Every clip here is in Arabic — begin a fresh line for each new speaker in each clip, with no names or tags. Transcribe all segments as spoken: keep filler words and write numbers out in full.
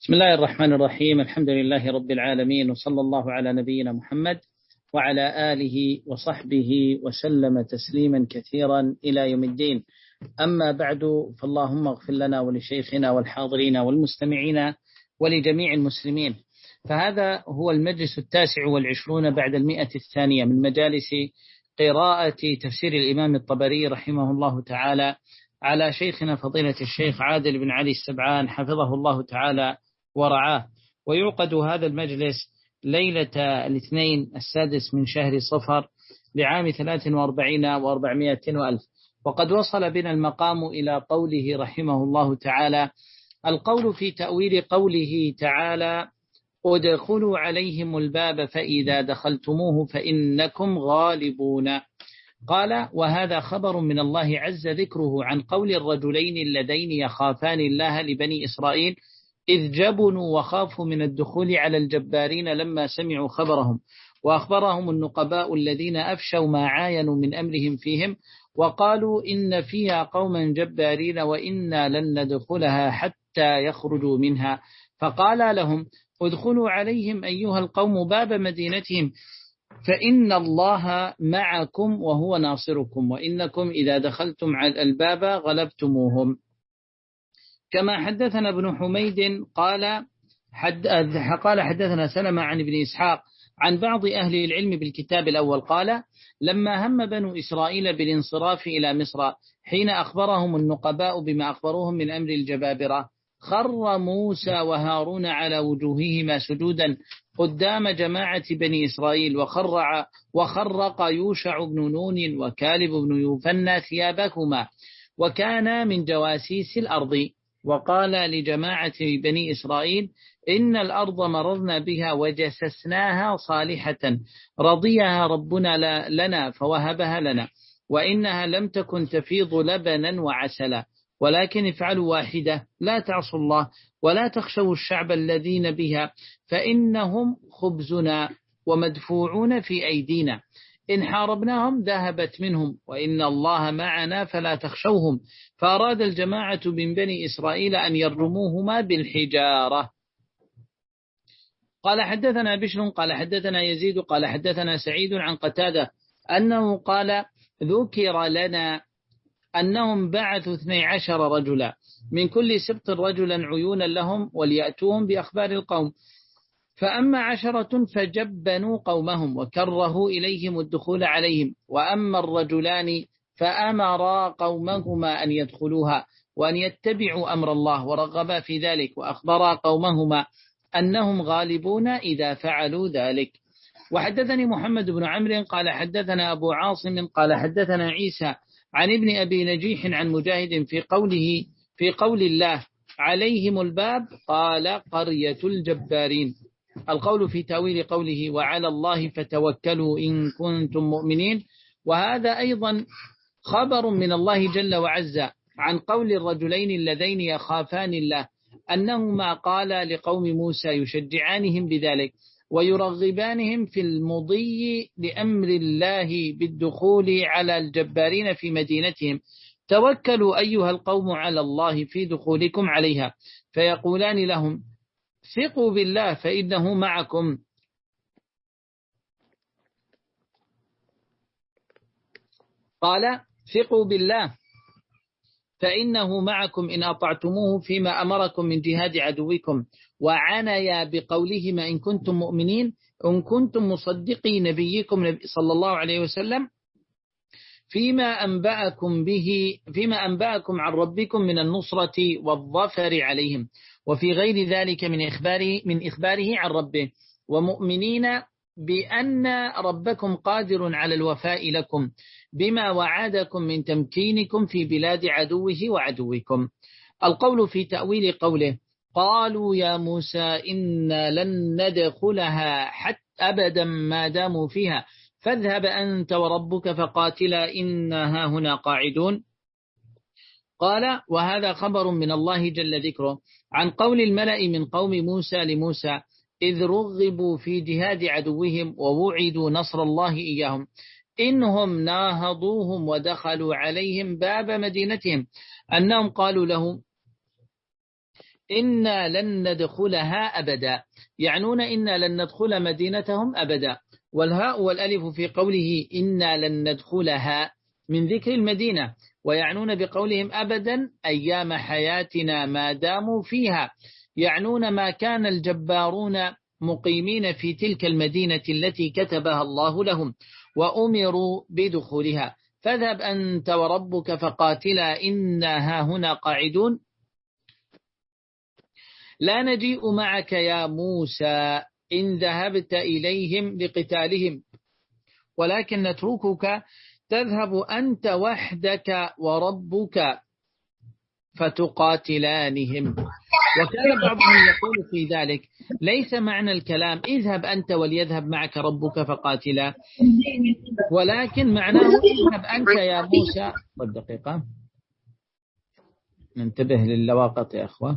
بسم الله الرحمن الرحيم. الحمد لله رب العالمين، وصلى الله على نبينا محمد وعلى آله وصحبه وسلم تسليما كثيرا إلى يوم الدين. أما بعد، فاللهم اغفر لنا ولشيخنا والحاضرين والمستمعين ولجميع المسلمين. فهذا هو المجلس التاسع والعشرون بعد المئة الثانية من مجالس قراءة تفسير الإمام الطبري رحمه الله تعالى على شيخنا فضيلة الشيخ عادل بن علي السبعان حفظه الله تعالى ورعاه. ويعقد هذا المجلس ليلة الاثنين السادس من شهر صفر لعام ثلاث وأربعين وأربعمائة وألف. وقد وصل بنا المقام إلى قوله رحمه الله تعالى: القول في تأويل قوله تعالى: ادخلوا عليهم الباب فإذا دخلتموه فإنكم غالبون. قال: وهذا خبر من الله عز ذكره عن قول الرجلين اللذين يخافان الله لبني إسرائيل إذ جبنوا وخافوا من الدخول على الجبارين لما سمعوا خبرهم، وأخبرهم النقباء الذين أفشوا ما عاينوا من أمرهم فيهم وقالوا إن فيها قوما جبارين وإنا لن ندخلها حتى يخرجوا منها، فقال لهم: ادخلوا عليهم أيها القوم باب مدينتهم فإن الله معكم وهو ناصركم، وإنكم إذا دخلتم على الباب غلبتموهم. كما حدثنا ابن حميد قال حد قال حدثنا سلمة عن ابن إسحاق عن بعض أهل العلم بالكتاب الأول قال: لما هم بنو إسرائيل بالانصراف إلى مصر حين أخبرهم النقباء بما أخبروهم من أمر الجبابرة، خر موسى وهارون على وجوههما سجودا قدام جماعة بني إسرائيل، وخرع وخرق يوشع بن نون وكالب بن يوفنى ثيابهما وكان من جواسيس الأرض، وقال لجماعة بني إسرائيل: إن الأرض مررنا بها وجسسناها صالحة رضيها ربنا لنا فوهبها لنا، وإنها لم تكن تفيض لبنا وعسلا، ولكن افعلوا واحدة لا تعصوا الله ولا تخشوا الشعب الذين بها فإنهم خبزنا ومدفوعون في أيدينا، إن حاربناهم ذهبت منهم وإن الله معنا فلا تخشوهم. فأراد الجماعة من بني إسرائيل أن يرموهما بالحجارة. قال حدثنا بشر قال حدثنا يزيد قال حدثنا سعيد عن قتادة أنه قال: ذكر لنا أنهم بعثوا اثني عشر رجلا من كل سبط رجلا عيونا لهم وليأتوهم بأخبار القوم، فأما عشرة فجبنوا قومهم وكرهوا إليهم الدخول عليهم، وأما الرجلان فأمرا قومهما أن يدخلوها وأن يتبعوا أمر الله ورغبا في ذلك، وأخبرا قومهما أنهم غالبون إذا فعلوا ذلك. وحدثني محمد بن عمرو قال حدثنا أبو عاصم قال حدثنا عيسى عن ابن أبي نجيح عن مجاهد في قوله في قول الله عليهم الباب قال: قرية الجبارين. القول في تأويل قوله وعلى الله فتوكلوا إن كنتم مؤمنين، وهذا أيضا خبر من الله جل وعز عن قول الرجلين اللذين يخافان الله أنهما قال لقوم موسى يشجعانهم بذلك ويرغبانهم في المضي لأمر الله بالدخول على الجبارين في مدينتهم: توكلوا أيها القوم على الله في دخولكم عليها، فيقولان لهم: ثقوا بالله فإنه معكم. قال: ثقوا بالله فإنه معكم إن أطعتموه فيما أمركم من جهاد عدوكم، وعنيا بقولهما إن كنتم مؤمنين إن كنتم مصدقي نبيكم صلى الله عليه وسلم فيما أنبأكم به فيما أنبأكم عن ربكم من النصرة والظفر عليهم، وفي غير ذلك من إخباره من إخباره عن ربه، ومؤمنين بأن ربكم قادر على الوفاء لكم بما وعدكم من تمكينكم في بلاد عدوه وعدوكم. القول في تأويل قوله قالوا يا موسى إنا لن ندخلها حتى أبدا ما داموا فيها فاذهب أنت وربك فقاتلا إنا هنا قاعدون. قال: وهذا خبر من الله جل ذكره عن قول الملأ من قوم موسى لموسى إذ رغبوا في جهاد عدوهم ووعدوا نصر الله إياهم إنهم ناهضوهم ودخلوا عليهم باب مدينتهم أنهم قالوا لهم إنا لن ندخلها أبدا، يعنون إنا لن ندخل مدينتهم أبدا. والهاء والألف في قوله إنا لن ندخلها من ذكر المدينة، ويعنون بقولهم أبدا أيام حياتنا ما داموا فيها، يعنون ما كان الجبارون مقيمين في تلك المدينة التي كتبها الله لهم وأمروا بدخولها. فاذهب أنت وربك فقاتلا إنا هاهنا قاعدون لا نجيء معك يا موسى إن ذهبت إليهم لقتالهم ولكن نتركك تذهب أنت وحدك وربك فتقاتلانهم. وكان بعضهم يقول في ذلك ليس معنى الكلام اذهب أنت وليذهب معك ربك فقاتلا، ولكن معناه اذهب أنت يا موسى. والدقيقة ننتبه للواقط يا أخوة.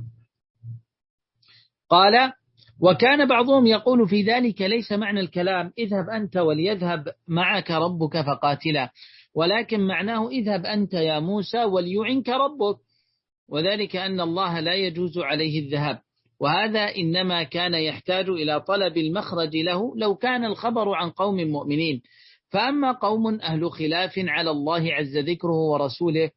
قال وكان بعضهم يقول في ذلك ليس معنى الكلام اذهب أنت وليذهب معك ربك فقاتلا، ولكن معناه اذهب أنت يا موسى وليعنك ربك، وذلك أن الله لا يجوز عليه الذهاب، وهذا إنما كان يحتاج إلى طلب المخرج له لو كان الخبر عن قوم مؤمنين. فأما قوم أهل خلاف على الله عز ذكره ورسوله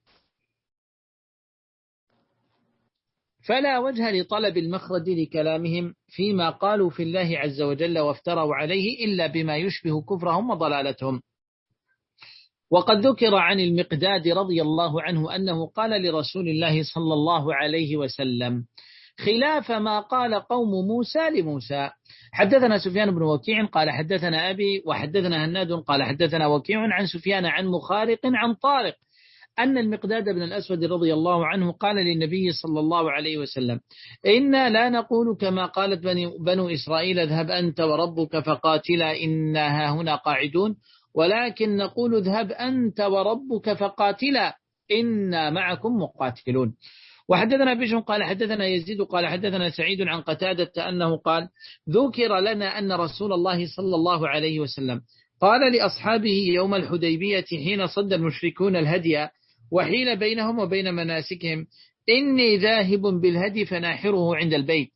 فلا وجه لطلب المخرج لكلامهم فيما قالوا في الله عز وجل وافتروا عليه إلا بما يشبه كفرهم وضلالتهم. وقد ذكر عن المقداد رضي الله عنه أنه قال لرسول الله صلى الله عليه وسلم خلاف ما قال قوم موسى لموسى. حدثنا سفيان بن وكيع قال حدثنا أبي وحدثنا هناد قال حدثنا وكيع عن سفيان عن مخارق عن طارق أن المقداد بن الأسود رضي الله عنه قال للنبي صلى الله عليه وسلم إنا لا نقول كما قالت بنو إسرائيل اذهب أنت وربك فقاتلا إنا هنا قاعدون، ولكن نقول اذهب أنت وربك فقاتلا إنا معكم مقاتلون. وحدثنا بشر قال حدثنا يزيد قال حدثنا سعيد عن قتادة أنه قال ذكر لنا أن رسول الله صلى الله عليه وسلم قال لأصحابه يوم الحديبية حين صد المشركون الهدي وحيل بينهم وبين مناسكهم إني ذاهب بالهدي فناحره عند البيت.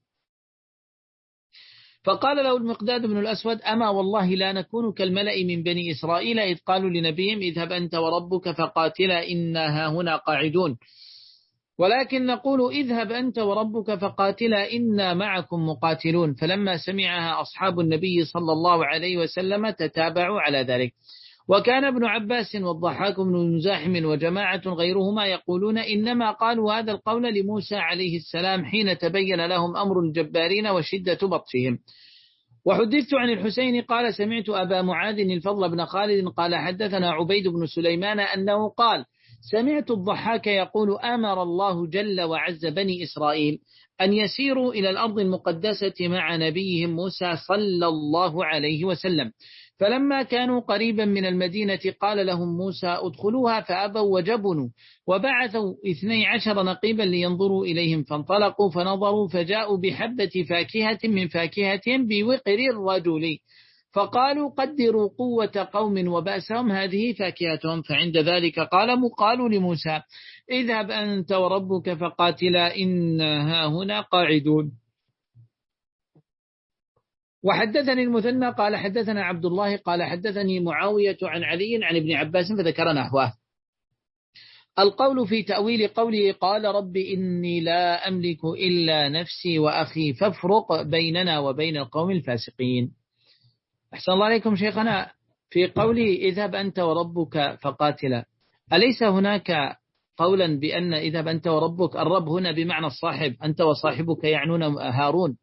فقال له المقداد بن الأسود أما والله لا نكون كالملأ من بني إسرائيل إذ قالوا لنبيهم اذهب أنت وربك فقاتلا إنا هنا قاعدون، ولكن نقول اذهب أنت وربك فقاتلا إنا معكم مقاتلون. فلما سمعها أصحاب النبي صلى الله عليه وسلم تتابعوا على ذلك. وكان ابن عباس والضحاك بن مزاحم وجماعة غيرهما يقولون إنما قالوا هذا القول لموسى عليه السلام حين تبين لهم أمر الجبارين وشدة بطشهم. وحدثت عن الحسين قال سمعت أبا معاذ الفضل بن خالد قال حدثنا عبيد بن سليمان أنه قال سمعت الضحاك يقول أمر الله جل وعز بني إسرائيل أن يسيروا إلى الأرض المقدسة مع نبيهم موسى صلى الله عليه وسلم، فلما كانوا قريبا من المدينة قال لهم موسى ادخلوها فأبوا وجبنوا، وبعثوا اثني عشر نقيبا لينظروا إليهم، فانطلقوا فنظروا فجاءوا بحبة فاكهة من فاكهتهم بوقر الرجل، فقالوا قدروا قوة قوم وبأسهم هذه فاكهتهم. فعند ذلك قال قالوا لموسى اذهب أنت وربك فقاتلا إنا هنا قاعدون. وحدثني المثنى قال حدثنا عبد الله قال حدثني معاوية عن علي عن ابن عباس فذكر نحوه. القول في تأويل قوله قال رب إني لا أملك إلا نفسي وأخي فافرق بيننا وبين القوم الفاسقين. أحسن الله عليكم شيخنا، في قوله اذهب أنت وربك فقاتلا أليس هناك قولا بأن اذهب أنت وربك الرب هنا بمعنى الصاحب أنت وصاحبك يعنون هارون؟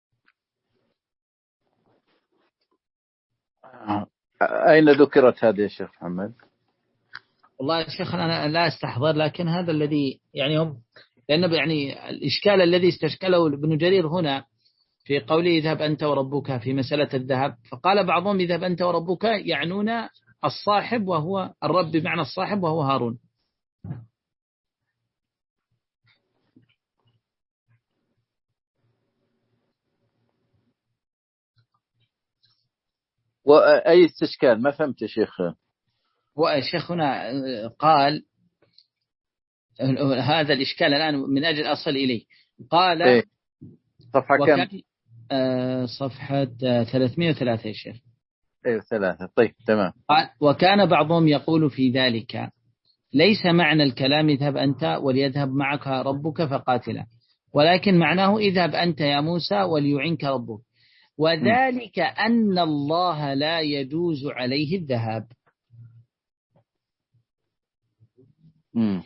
أين ذكرت هذه يا شيخ محمد؟
والله يا شيخ أنا لا أستحضر، لكن هذا الذي يعني هم لأنه يعني الإشكال الذي استشكله ابن جرير هنا في قوله اذهب أنت وربك في مسألة الذهب، فقال بعضهم اذهب أنت وربك يعنون الصاحب وهو الرب بمعنى الصاحب وهو هارون.
وأي استشكال ما فهمت يا شيخ؟
والشيخ هنا قال هذا الإشكال الآن من أجل أصل إليه، قال إيه؟
صفحة كم؟
آه صفحة ثلاثمائة وثلاثة يا شيخ.
ايه ثلاثة. طيب تمام.
قال وكان بعضهم يقول في ذلك ليس معنى الكلام اذهب أنت وليذهب معك ربك فقاتلا، ولكن معناه اذهب أنت يا موسى وليعنك ربك، وذلك أن الله لا يجوز عليه الذهاب.
مم.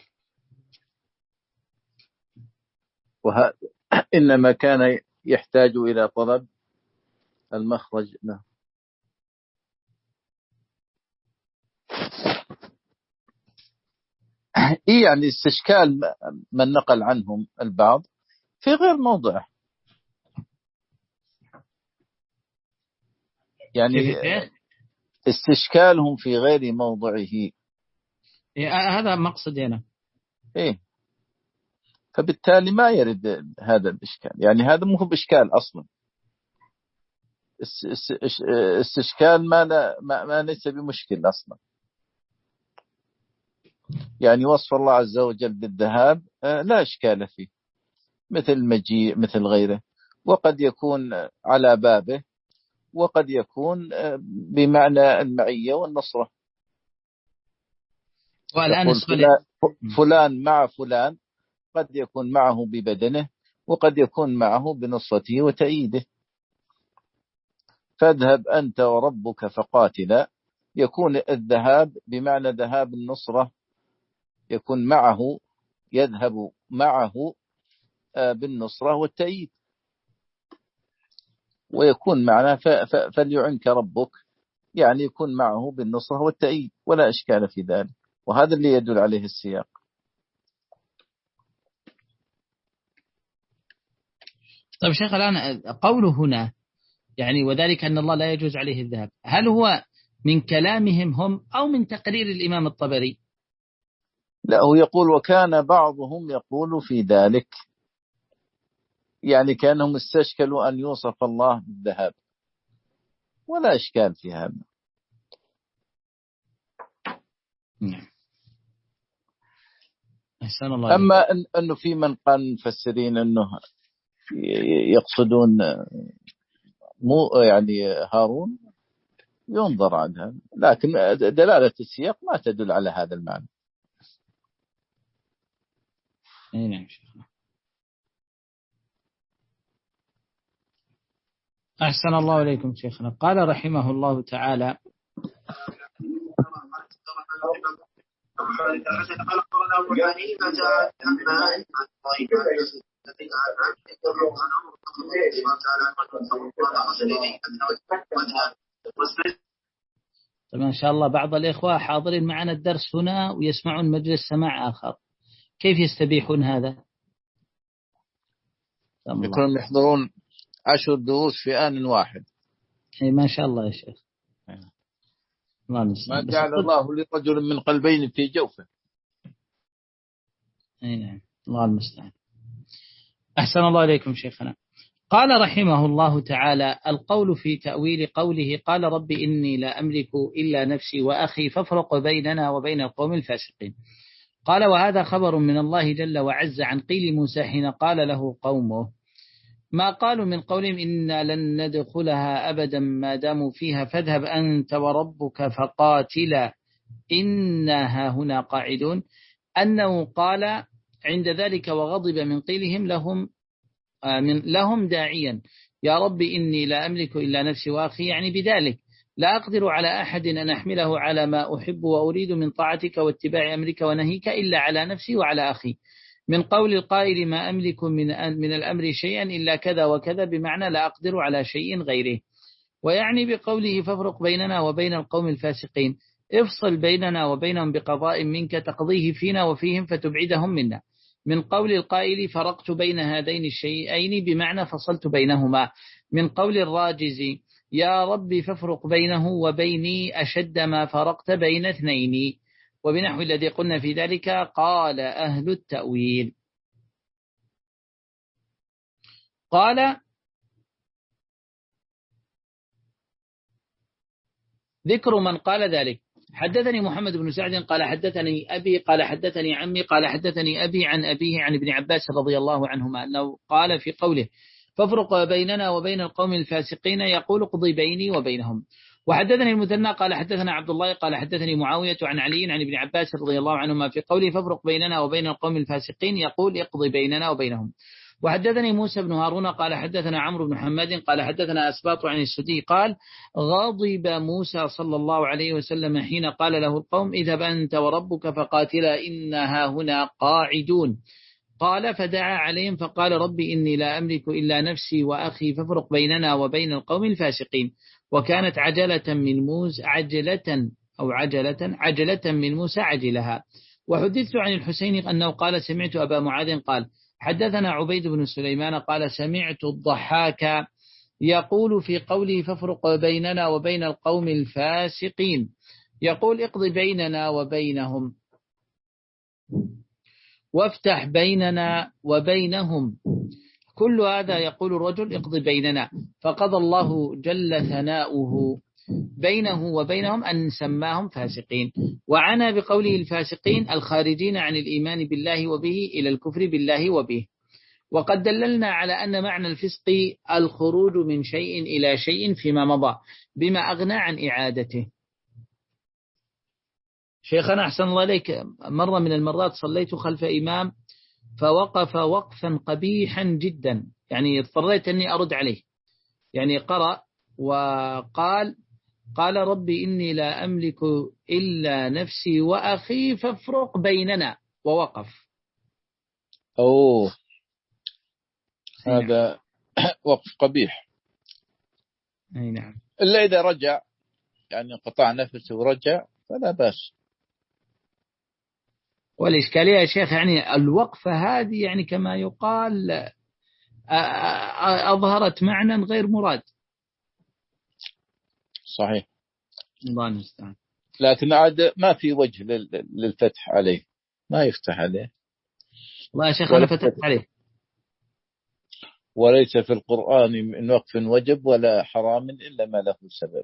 وه... إنما كان يحتاج إلى طلب المخرج له. إيه يعني استشكال من نقل عنهم البعض في غير موضعه، يعني استشكالهم في غير موضعه.
إيه هذا مقصدي أنا.
إيه فبالتالي ما يرد هذا الإشكال، يعني هذا مو بإشكال أصلا. استشكال ما, لا ما, ما ليس بمشكل أصلا. يعني وصف الله عز وجل بالذهاب لا إشكال فيه، مثل المجيء مثل غيره، وقد يكون على بابه وقد يكون بمعنى المعية والنصرة.
والآن
فلان, فلان مع فلان قد يكون معه ببدنه وقد يكون معه بنصرته وتأييده. فاذهب أنت وربك فقاتلا، يكون الذهاب بمعنى ذهاب النصرة، يكون معه يذهب معه بالنصرة والتأييد، ويكون معنا فليعنك ربك، يعني يكون معه بالنصرة والتأييد، ولا إشكال في ذلك، وهذا اللي يدل عليه السياق.
طيب شيخ الآن قوله هنا يعني وذلك أن الله لا يجوز عليه الذهاب، هل هو من كلامهم هم أو من تقرير الإمام الطبري؟
لا، هو يقول وكان بعضهم يقول في ذلك، يعني كانهم استشكلوا أن يوصف الله بالذهاب، ولا إشكال في هذا.
الله
أما أنه في من قال مفسرين أنه يقصدون مو يعني هارون، ينظر عنها، لكن دلالة السياق ما تدل على هذا المعنى.
نعم شيخنا. أحسن الله إليكم شيخنا. قال رحمه الله تعالى طبعا إن شاء الله بعض الإخوة حاضرين معنا الدرس هنا ويسمعون مجلس سماع آخر، كيف يستبيحون هذا؟
يكونون يحضرون عشر دروس في آن واحد.
أي ما شاء الله يا شيخ.
ما جعل الله لرجل من قلبين في جوفه.
أي نعم الله المستعان. أحسن الله إليكم شيخنا. قال رحمه الله تعالى القول في تأويل قوله قال رب إني لا أملك إلا نفسي وأخي فافرق بيننا وبين القوم الفاسقين. قال وهذا خبر من الله جل وعز عن قيل موسى حين قال له قومه ما قالوا من قولهم إنا لن ندخلها أبدا ما داموا فيها فاذهب أنت وربك فقاتلا إنها هنا قاعدون، أنه قال عند ذلك وغضب من قيلهم لهم من لهم داعيا يا رب إني لا أملك إلا نفسي وأخي، يعني بذلك لا أقدر على أحد أن أحمله على ما أحب وأريد من طاعتك واتباع أمرك ونهيك إلا على نفسي وعلى أخي. من قول القائل ما أملك من من الأمر شيئا إلا كذا وكذا بمعنى لا أقدر على شيء غيره. ويعني بقوله فافرق بيننا وبين القوم الفاسقين افصل بيننا وبينهم بقضاء منك تقضيه فينا وفيهم فتبعدهم منا. من قول القائل فرقت بين هذين الشيئين بمعنى فصلت بينهما. من قول الراجز يا ربي فافرق بينه وبيني أشد ما فرقت بين اثنين، وبنحو الذي قلنا في ذلك قال أهل التأويل. قال ذكر من قال ذلك حدثني محمد بن سعد قال حدثني أبي قال حدثني عمي قال حدثني أبي عن أبيه عن ابن عباس رضي الله عنهما أنه قال في قوله فافرق بيننا وبين القوم الفاسقين يقول اقضي بيني وبينهم. وحدثني المثنى قال حدثنا عبد الله قال حدثني معاوية عن علي عن ابن عباس رضي الله عنهما في قوله فافرق بيننا وبين القوم الفاسقين يقول اقضي بيننا وبينهم. وحدثني موسى بن هارون قال حدثنا عمرو بن حماد قال حدثنا أسباط عن السدي قال غضب موسى صلى الله عليه وسلم حين قال له القوم اذهب أنت وربك فقاتلا إنها هنا قاعدون. قال فدعا عليهم فقال ربي إني لا أملك إلا نفسي وأخي فافرق بيننا وبين القوم الفاسقين. وكانت عجلة من موسى عجلة أو عجلة عجلة من موسى عجلها. وحدثت عن الحسين أنه قال سمعت أبا معاذ قال حدثنا عبيد بن سليمان قال سمعت الضحاك يقول في قوله فافرق بيننا وبين القوم الفاسقين يقول اقض بيننا وبينهم وافتح بيننا وبينهم. كل هذا يقول الرجل اقض بيننا، فقضى الله جل ثناؤه بينه وبينهم أن سماهم فاسقين، وعنى بقوله الفاسقين الخارجين عن الإيمان بالله وبه إلى الكفر بالله وبه. وقد دللنا على أن معنى الفسق الخروج من شيء إلى شيء فيما مضى بما أغنى عن إعادته. شيخنا أحسن الله عليك، مرة من المرات صليت خلف إمام فوقف وقفا قبيحا جدا، يعني اضطريت أني أرد عليه، يعني قرأ وقال قال ربي إني لا أملك إلا نفسي وأخي فافرق بيننا، ووقف.
أوه هذا وقف قبيح.
أي نعم.
إلا إذا رجع، يعني قطع نفسه ورجع فلا بأس.
والإشكالية يا شيخ يعني الوقفة هذه يعني كما يقال أظهرت معنى غير مراد.
صحيح.
الله المستعان.
لكن عاد ما في وجه للفتح عليه، ما يفتح عليه.
الله يا شيخ أنا فتحت عليه.
وليس في القرآن من وقف وجب ولا حرام إلا ما له سبب.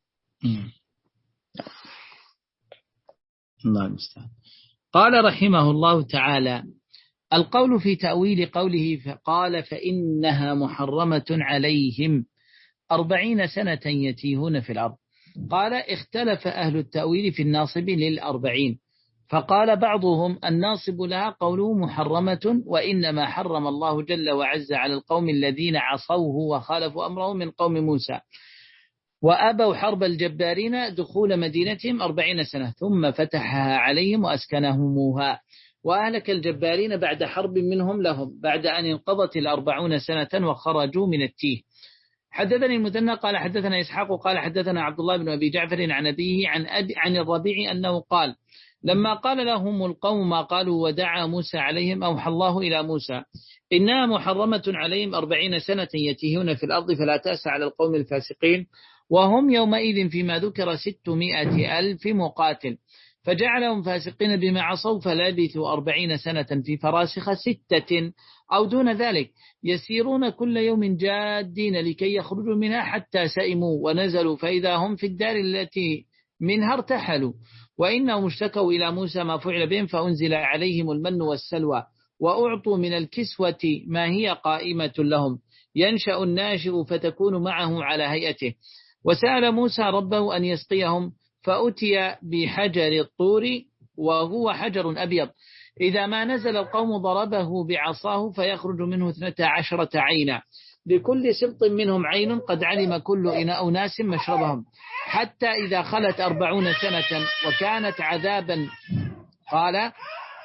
الله المستعان. قال رحمه الله تعالى القول في تأويل قوله فقال فإنها محرمة عليهم أربعين سنة يتيهون في الأرض. قال اختلف أهل التأويل في الناصب للأربعين، فقال بعضهم الناصب لها قوله محرمة، وإنما حرم الله جل وعز على القوم الذين عصوه وخالفوا أمره من قوم موسى وأبوا حرب الجبارين دخول مدينتهم أربعين سنة ثم فتحها عليهم وأسكنهموها، وأهلك الجبارين بعد حرب منهم لهم بعد أن انقضت الأربعون سنة وخرجوا من التيه. حدثني المثنى قال حدثنا إسحاق قال حدثنا عبد الله بن أبي جعفر عن أبيه عن, أبي عن الربيع أنه قال لما قال لهم القوم ما قالوا ودعا موسى عليهم أوحى الله إلى موسى إنها محرمة عليهم أربعين سنة يتيهون في الأرض فلا تأس على القوم الفاسقين، وهم يومئذ فيما ذكر ستمائة ألف مقاتل، فجعلهم فاسقين بما عصوا فلبثوا أربعين سنة في فراسخ ستة أو دون ذلك يسيرون كل يوم جادين لكي يخرجوا منها حتى سئموا ونزلوا فإذا هم في الدار التي منها ارتحلوا، وإنهم اشتكوا إلى موسى ما فعل بهم فأنزل عليهم المن والسلوى وأعطوا من الكسوة ما هي قائمة لهم ينشأ الناشئ فتكون معه على هيئته. وسأل موسى ربه أن يسقيهم فأتي بحجر الطور وهو حجر أبيض إذا ما نزل القوم ضربه بعصاه فيخرج منه اثنتا عشرة عينا لكل سبط منهم عين قد علم كل أناس مشربهم حتى إذا خلت أربعون سنة وكانت عذابا قال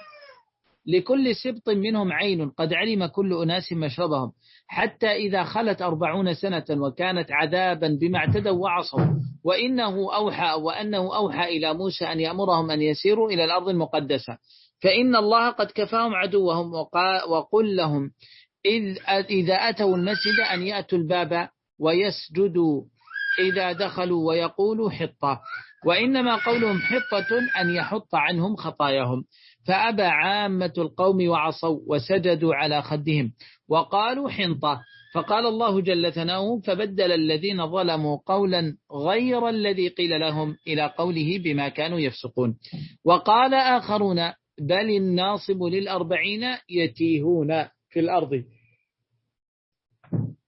لكل سبط منهم عين قد علم كل أناس مشربهم حتى إذا خلت أربعون سنة وكانت عذابا بما اعتدوا وعصوا، وإنه أوحى وأنه أوحى إلى موسى أن يأمرهم أن يسيروا إلى الأرض المقدسة فإن الله قد كفاهم عدوهم، وقل لهم إذ إذا أتوا المسجد أن يأتوا الباب ويسجدوا إذا دخلوا ويقولوا حطة، وإنما قولهم حطة أن يحط عنهم خطاياهم، فأبى عامة القوم وعصوا وسجدوا على خدهم وقالوا حنطة، فقال الله جل ثناؤه فبدل الذين ظلموا قولا غير الذي قيل لهم إلى قوله بما كانوا يفسقون. وقال آخرون بل الناصب للأربعين يتيهون في الأرض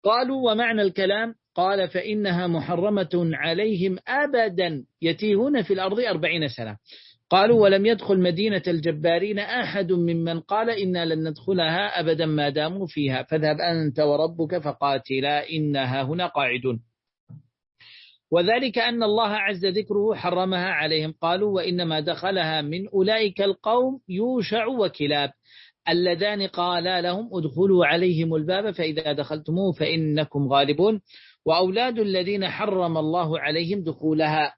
قالوا ومعنى الكلام قال فإنها محرمة عليهم أبدا يتيهون في الأرض أربعين سنة. قالوا ولم يدخل مدينة الجبارين أحد ممن قال إنا لن ندخلها أبدا ما داموا فيها فاذهب أنت وربك فقاتلا إنها هنا قاعدون. وذلك أن الله عز ذكره حرمها عليهم. قالوا وإنما دخلها من أولئك القوم يوشع وكلاب اللذان قالا لهم ادخلوا عليهم الباب فإذا دخلتموه فإنكم غالبون وأولاد الذين حرم الله عليهم دخولها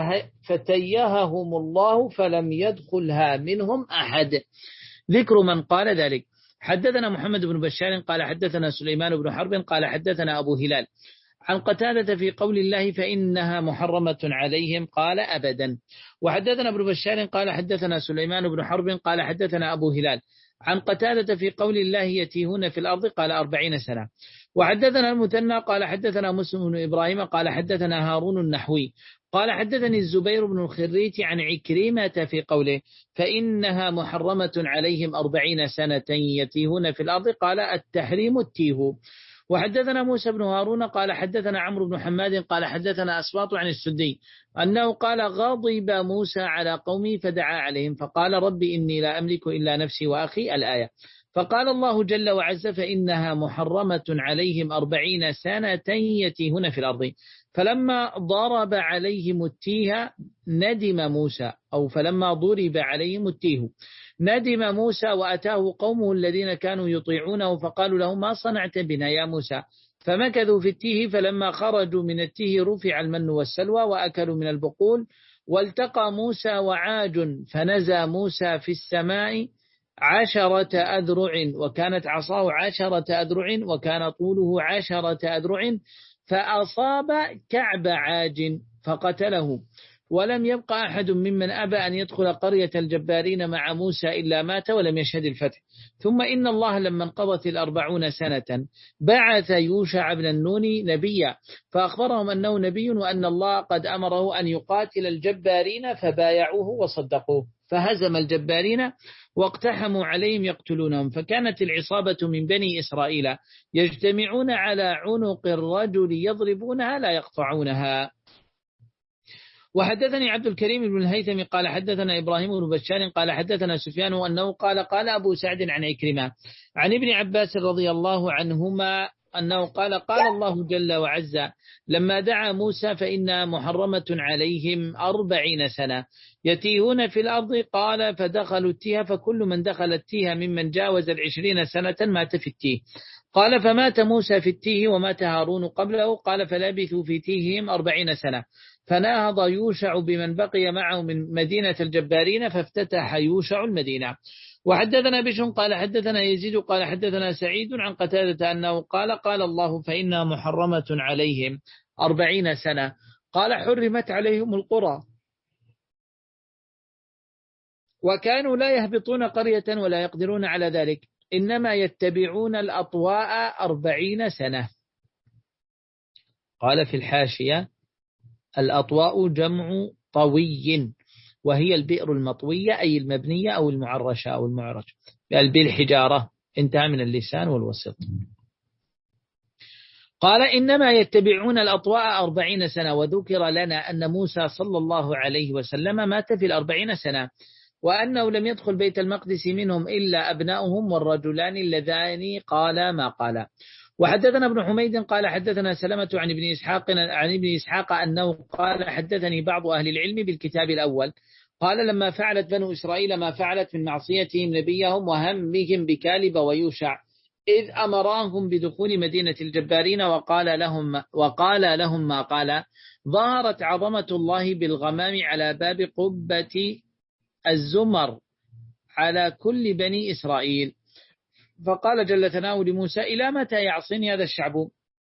فتيههم الله فلم يدخلها منهم أحد. ذكر من قال ذلك. حدثنا محمد بن بشار قال حدثنا سليمان بن حرب قال حدثنا أبو هلال عن قتادة في قول الله فإنها محرمة عليهم قال أبدا. وحدثنا ابن بشار قال حدثنا سليمان بن حرب قال حدثنا أبو هلال عن قتادة في قول الله يتيهون في الأرض قال أربعين سنة. وحدثنا المثنى قال حدثنا مسلم بن إبراهيم قال حدثنا هارون النحوي قال حدثني الزبير بن الخريت عن عكرمة في قوله فإنها محرمة عليهم أربعين سنة يتيهون في الأرض قال التحريم التيه. وحدثنا موسى بن هارون قال حدثنا عمرو بن حماد قال حدثنا أسباط عن السدي أنه قال غضب موسى على قومه فدعا عليهم فقال رب إني لا أملك إلا نفسي وأخي الآية. فقال الله جل وعز فإنها محرمة عليهم أربعين سنة يتيهون في الأرض فلما ضرب عليهم التيه ندم موسى أو فلما ضرب عليهم التيه ندم موسى وأتاه قومه الذين كانوا يطيعونه فقالوا له ما صنعت بنا يا موسى فمكثوا في التيه فلما خرجوا من التيه رفع المن والسلوى وأكلوا من البقول والتقى موسى وعاج فنزى موسى في السماء عشرة أذرع وكانت عصاه عشرة أذرع وكان طوله عشرة أذرع فأصاب كعب عاج فقتله ولم يبقى أحد ممن أبى أن يدخل قرية الجبارين مع موسى إلا مات ولم يشهد الفتح. ثم إن الله لما انقضت الأربعون سنة بعث يوشع بن النون نبيا فأخبرهم أنه نبي وأن الله قد أمره أن يقاتل الجبارين فبايعوه وصدقوه فهزم الجبارين واقتحموا عليهم يقتلونهم فكانت العصابة من بني إسرائيل يجتمعون على عنق الرجل يضربونها لا يقطعونها. وحدثني عبد الكريم بن الهيثم قال حدثنا إبراهيم بن بشار قال حدثنا سفيان أنه قال قال أبو سعد عن عكرمة عن ابن عباس رضي الله عنهما أنه قال قال الله جل وعز لما دعا موسى فإنها محرمة عليهم أربعين سنة يتيهون في الأرض قال فدخلوا التيه فكل من دخل التيه ممن جاوز العشرين سنة مات في التيه. قال فمات موسى في التيه ومات هارون قبله قال فلبثوا في تيههم أربعين سنة فناهض يوشع بمن بقي معه من مدينة الجبارين فافتتح يوشع المدينة. وحدثنا بشر قال حدثنا يزيد قال حدثنا سعيد عن قتادة أنه قال قال الله فإنها محرمة عليهم أربعين سنة قال حرمت عليهم القرى وكانوا لا يهبطون قرية ولا يقدرون على ذلك إنما يتبعون الأطواء أربعين سنة. قال في الحاشية الأطواء جمع طوي وهي البئر المطوية أي المبنية أو المعرشة أو المعرج بالحجارة انتهى من اللسان والوسط. قال إنما يتبعون الأطواء أربعين سنة وذكر لنا أن موسى صلى الله عليه وسلم مات في الأربعين سنة وأنه لم يدخل بيت المقدس منهم إلا أبناؤهم والرجلان اللذان قال ما قال. وحدثنا ابن حميد قال حدثنا سلمة عن ابن إسحاق عن ابن إسحاق أنه قال حدثني بعض أهل العلم بالكتاب الأول قال لما فعلت بنو إسرائيل ما فعلت من معصيتهم نبيهم وهمهم بكالب ويوشع إذ أمراهم بدخول مدينة الجبارين وقال لهم وقال لهم ما قال ظهرت عظمة الله بالغمام على باب قبة الزمر على كل بني إسرائيل فقال جل ثناؤه لموسى إلى متى يعصني هذا الشعب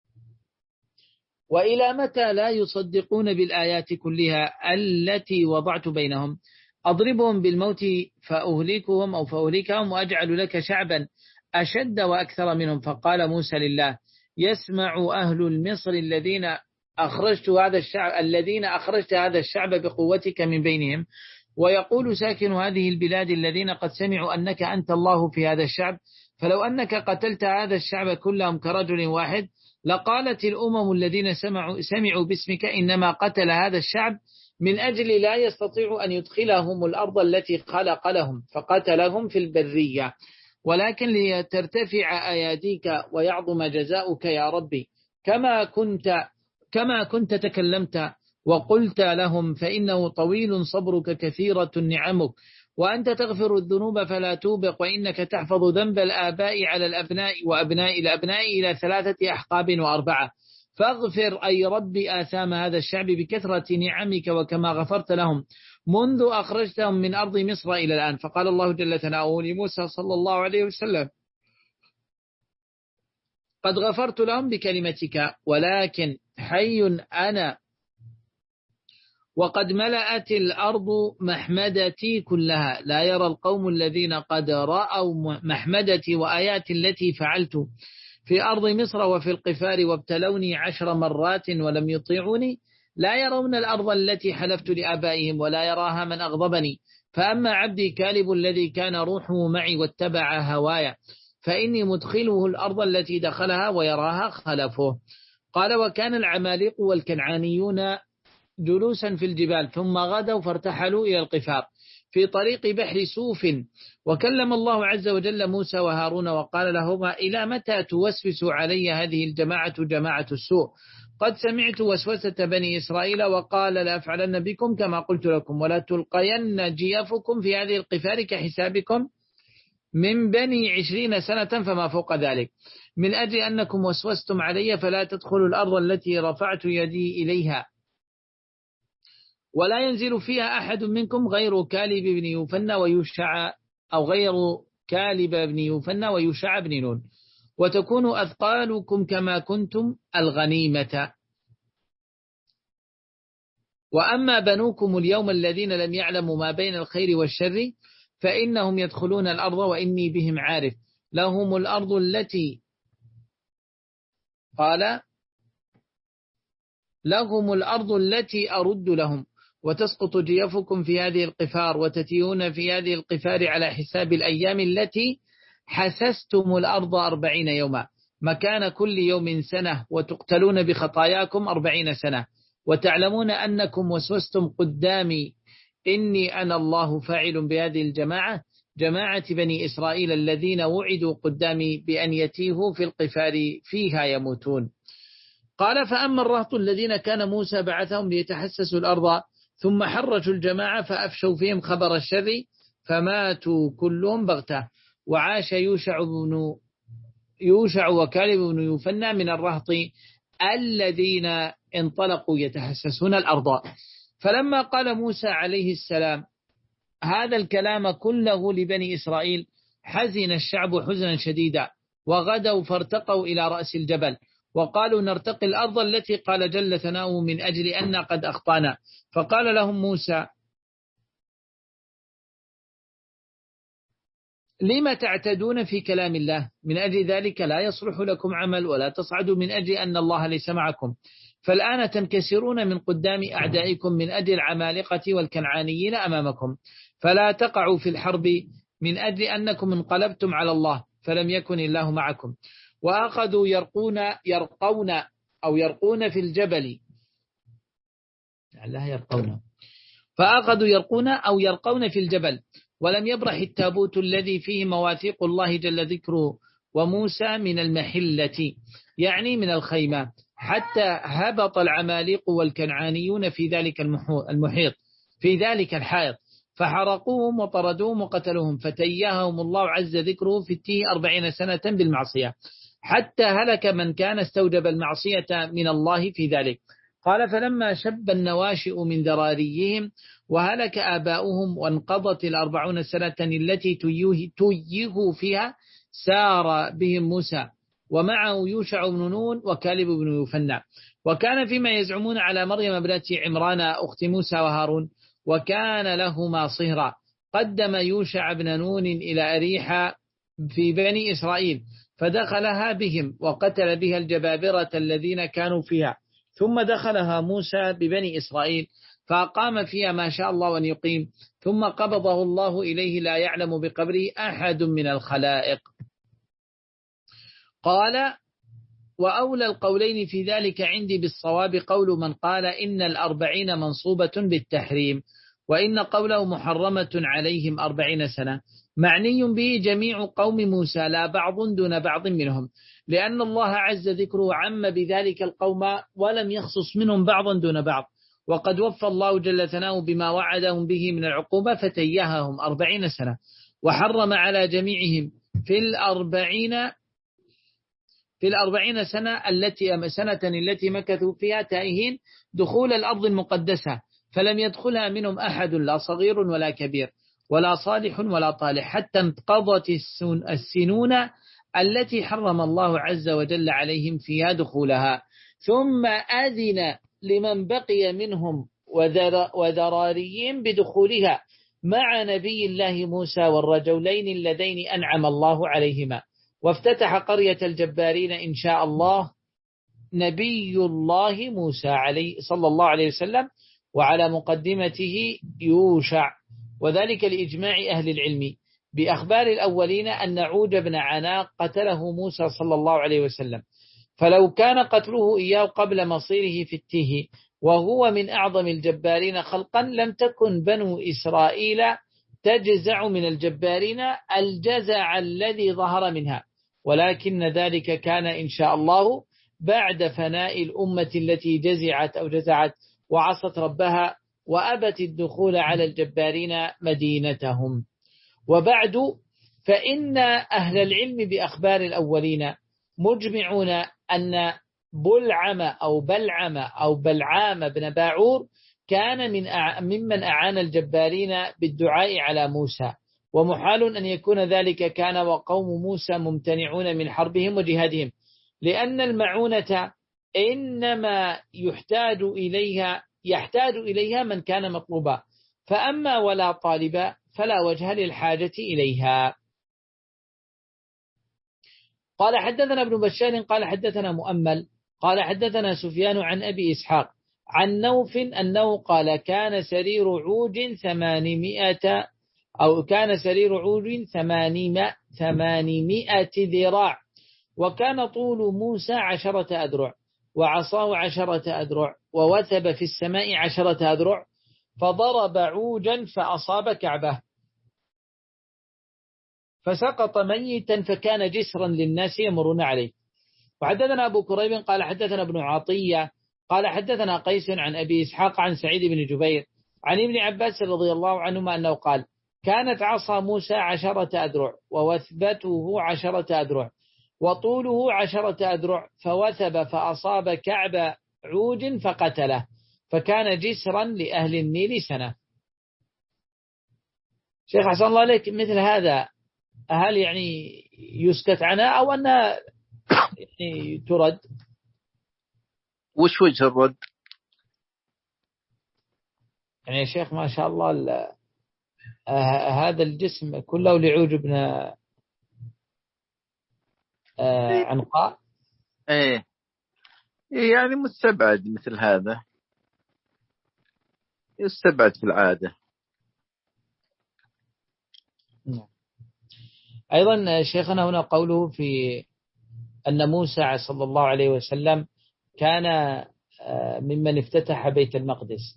وإلى متى لا يصدقون بالآيات كلها التي وضعت بينهم أضربهم بالموت فأهلكهم أو فأهلكهم وأجعل لك شعبا أشد وأكثر منهم. فقال موسى لله يسمع أهل المصر الذين أخرجت هذا الشعب الذين أخرجت هذا الشعب بقوتك من بينهم ويقول ساكن هذه البلاد الذين قد سمعوا أنك أنت الله في هذا الشعب فلو أنك قتلت هذا الشعب كلهم كرجل واحد لقالت الأمم الذين سمعوا, سمعوا باسمك إنما قتل هذا الشعب من أجل لا يستطيع أن يدخلهم الأرض التي خلق لهم فقتلهم في البرية، ولكن لترتفع أياديك ويعظم جزاؤك يا ربي، كما كنت كما كنت تكلمت وقلت لهم فإنه طويل صبرك كثيرة نعمك، وأنت تغفر الذنوب فلا توبق، وإنك تحفظ ذنب الآباء على الأبناء وأبناء الأبناء إلى ثلاثة أحقاب وأربعة، فاغفر أي ربي آثام هذا الشعب بكثرة نعمك وكما غفرت لهم منذ أخرجتهم من أرض مصر إلى الآن. فقال الله جل ثناؤه لموسى صلى الله عليه وسلم قد غفرت لهم بكلمتك، ولكن حي أنا وقد ملأت الأرض محمدتي كلها، لا يرى القوم الذين قد رأوا محمدتي وآيات التي فعلت في أرض مصر وفي القفار وابتلوني عشر مرات ولم يطيعوني، لا يرون الأرض التي حلفت لآبائهم ولا يراها من أغضبني. فأما عبدي كالب الذي كان روحه معي واتبع هوايا فإني مدخله الأرض التي دخلها ويراها خلفه. قال وكان العماليق والكنعانيون جلوسا في الجبال ثم غدوا فارتحلوا إلى القفار في طريق بحر سوف، وكلم الله عز وجل موسى وهارون وقال لهما إلى متى توسوس علي هذه الجماعة جماعة السوء؟ قد سمعت وسوسة بني إسرائيل وقال لأفعلن بكم كما قلت لكم ولا تلقين جيافكم في هذه القفار كحسابكم من بني عشرين سنة فما فوق ذلك، من أجل أنكم وسوستم علي فلا تدخلوا الأرض التي رفعت يدي إليها ولا ينزل فيها أحد منكم غير كالب بن يوفنى ويوشع أو غير كالب بن يوفنى ويوشع بن نون، وتكون أثقالكم كما كنتم الغنيمة. وأما بنوكم اليوم الذين لم يعلموا ما بين الخير والشر فإنهم يدخلون الأرض وإني بهم عارف، لهم الأرض التي قال لهم الأرض التي أرد لهم، وتسقط جيفكم في هذه القفار وتتيون في هذه القفار على حساب الأيام التي حسستم الأرض أربعين يوما مكان كل يوم سنة، وتقتلون بخطاياكم أربعين سنة، وتعلمون أنكم وسوستم قدامي إني أنا الله فاعل بهذه الجماعة جماعة بني إسرائيل الذين وعدوا قدامي بأن يتيهوا في القفار فيها يموتون. قال فأما الرهط الذين كان موسى بعثهم ليتحسسوا الأرض ثم حرجوا الجماعة فأفشوا فيهم خبر الشر فماتوا كلهم بغتة، وعاش يوشع بن يوشع وكالب بن يوفنى من الرهط الذين انطلقوا يتحسسون الأرض. فلما قال موسى عليه السلام هذا الكلام كله لبني إسرائيل حزن الشعب حزنا شديدا، وغدوا فارتقوا إلى رأس الجبل وقالوا نرتقي الأرض التي قال جل ثناؤه من أجل أن قد أخطأنا. فقال لهم موسى لما تعتدون في كلام الله؟ من أجل ذلك لا يصلح لكم عمل ولا تصعدوا من أجل أن الله ليس معكم، فالآن تنكسرون من قدام أعدائكم من أجل العمالقة والكنعانيين أمامكم، فلا تقعوا في الحرب من أجل أنكم انقلبتم على الله فلم يكن الله معكم. وأخذوا يرقون يرقون أو يرقون في الجبل لا يرقون فأخذوا يرقون أو يرقون في الجبل، ولم يبرح التابوت الذي فيه مواثيق الله جل ذكره وموسى من المحلة يعني من الخيمة، حتى هبط العماليق والكنعانيون في ذلك المحيط في ذلك الحائط فحرقوهم وطردوهم وقتلوهم، فتيههم الله عز ذكره في التيه أربعين سنة بالمعصية، حتى هلك من كان استوجب المعصية من الله في ذلك. قال فلما شب النواشئ من ذراريهم وهلك آباؤهم وانقضت الأربعون سنة التي تيهوا فيها سار بهم موسى ومعه يوشع بن نون وكالب بن يوفنى، وكان فيما يزعمون على مريم ابنة عمران أخت موسى وهارون، وكان لهما صهرا. قدم يوشع بن نون إلى أريحة في بني إسرائيل فدخلها بهم وقتل بها الجبابرة الذين كانوا فيها، ثم دخلها موسى ببني إسرائيل فأقام فيها ما شاء الله أن يقيم، ثم قبضه الله إليه لا يعلم بقبره أحد من الخلائق. قال وأولى القولين في ذلك عندي بالصواب قول من قال إن الأربعين منصوبة بالتحريم، وإن قوله محرمة عليهم أربعين سنة معني به جميع قوم موسى لا بعض دون بعض منهم، لأن الله عز ذكره عم بذلك القوم ولم يخصص منهم بعضا دون بعض، وقد وفى الله جل ثناؤه بما وعدهم به من العقوبة فتيههم أربعين سنة، وحرم على جميعهم في الأربعين في الأربعين سنة التي سنة التي مكثوا فيها تائهين دخول الأرض المقدسة، فلم يدخلها منهم أحد لا صغير ولا كبير ولا صالح ولا طالح، حتى انقضت السنون التي حرم الله عز وجل عليهم فيها دخولها، ثم أذن لمن بقي منهم وذراريهم بدخولها مع نبي الله موسى والرجلين اللذين أنعم الله عليهما، وافتتح قرية الجبارين إن شاء الله نبي الله موسى عليه صلى الله عليه وسلم وعلى مقدمته يوشع، وذلك لإجماع أهل العلم بأخبار الأولين أن عوج بن عناق قتله موسى صلى الله عليه وسلم، فلو كان قتله إياه قبل مصيره في التيه وهو من أعظم الجبارين خلقا لم تكن بنو إسرائيل تجزع من الجبارين الجزع الذي ظهر منها، ولكن ذلك كان إن شاء الله بعد فناء الأمة التي جزعت أو جزعت وعصت ربها وأبت الدخول على الجبارين مدينتهم. وبعد فإن أهل العلم بأخبار الأولين مجمعون أن بلعم أو بلعم أو بلعام بن باعور كان من ممن أعان الجبارين بالدعاء على موسى، ومحال أن يكون ذلك كان وقوم موسى ممتنعون من حربهم وجهادهم، لأن المعونة إنما يحتاج إليها يحتاج إليها من كان مطلوبا، فأما ولا طالبا فلا وجه للحاجة إليها. قال حدثنا ابن بشار قال حدثنا مؤمل قال حدثنا سفيان عن أبي إسحاق عن نوف أنه قال كان سرير عوج ثمانمائة أو كان سرير عوج ثمانمائة ذراع، وكان طول موسى عشرة أذرع وعصاه عشرة أذرع ووثب في السماء عشرة أذرع، فضرب عوجا فأصاب كعبه فسقط ميتا فكان جسرا للناس يمرون عليه. وحدثنا أبو كريب قال حدثنا ابن عطية قال حدثنا قيس عن أبي إسحاق عن سعيد بن جبير عن ابن عباس رضي الله عنهما أنه قال كانت عصا موسى عشرة أذرع ووثبته عشرة أذرع وطوله عشرة أذرع، فوثب فأصاب كعب عوج فقتله فكان جسرا لأهل النيل سنة. شيخ حسن الله عليك، مثل هذا هل يعني يسكت عنها أو أنها يعني ترد؟
وش وجه الرد؟
يعني يا شيخ ما شاء الله آه هذا الجسم كله لعوج بن آه عنقاء.
ايه يعني مستبعد، مثل هذا يستبعد في العادة.
أيضا شيخنا هنا قوله في أن موسى صلى الله عليه وسلم كان ممن افتتح بيت المقدس،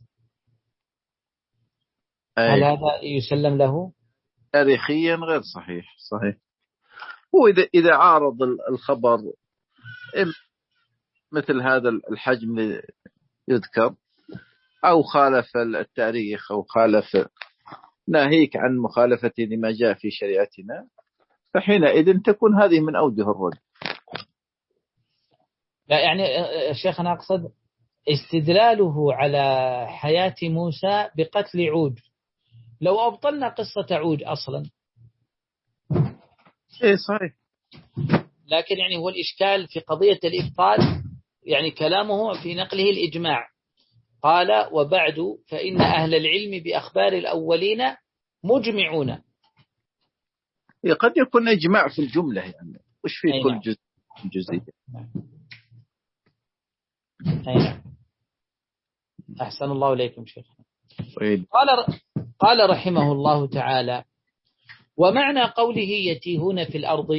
أيه.
هل هذا يسلم له؟
تاريخيا غير صحيح. صحيح، هو إذا إذا عارض الخبر مثل هذا الحجم يذكر أو خالف التاريخ أو خالف ناهيك عن مخالفة لما جاء في شريعتنا، فحينئذ تكون هذه من أوجه الرد.
لا يعني شيخنا أقصد استدلاله على حياة موسى بقتل عوج، لو أبطلنا قصة عوج أصلا.
إيه صحيح،
لكن يعني هو الإشكال في قضية الإبطال، يعني كلامه في نقله الإجماع. قال وبعد فإن أهل العلم بأخبار الأولين مجمعون.
قد يكون إجماع في الجملة، يعني وش في كل جزء جزئية.
أين. أحسن الله إليكم شيخ. قال قال رحمه الله تعالى ومعنى قوله يتيهون في الأرض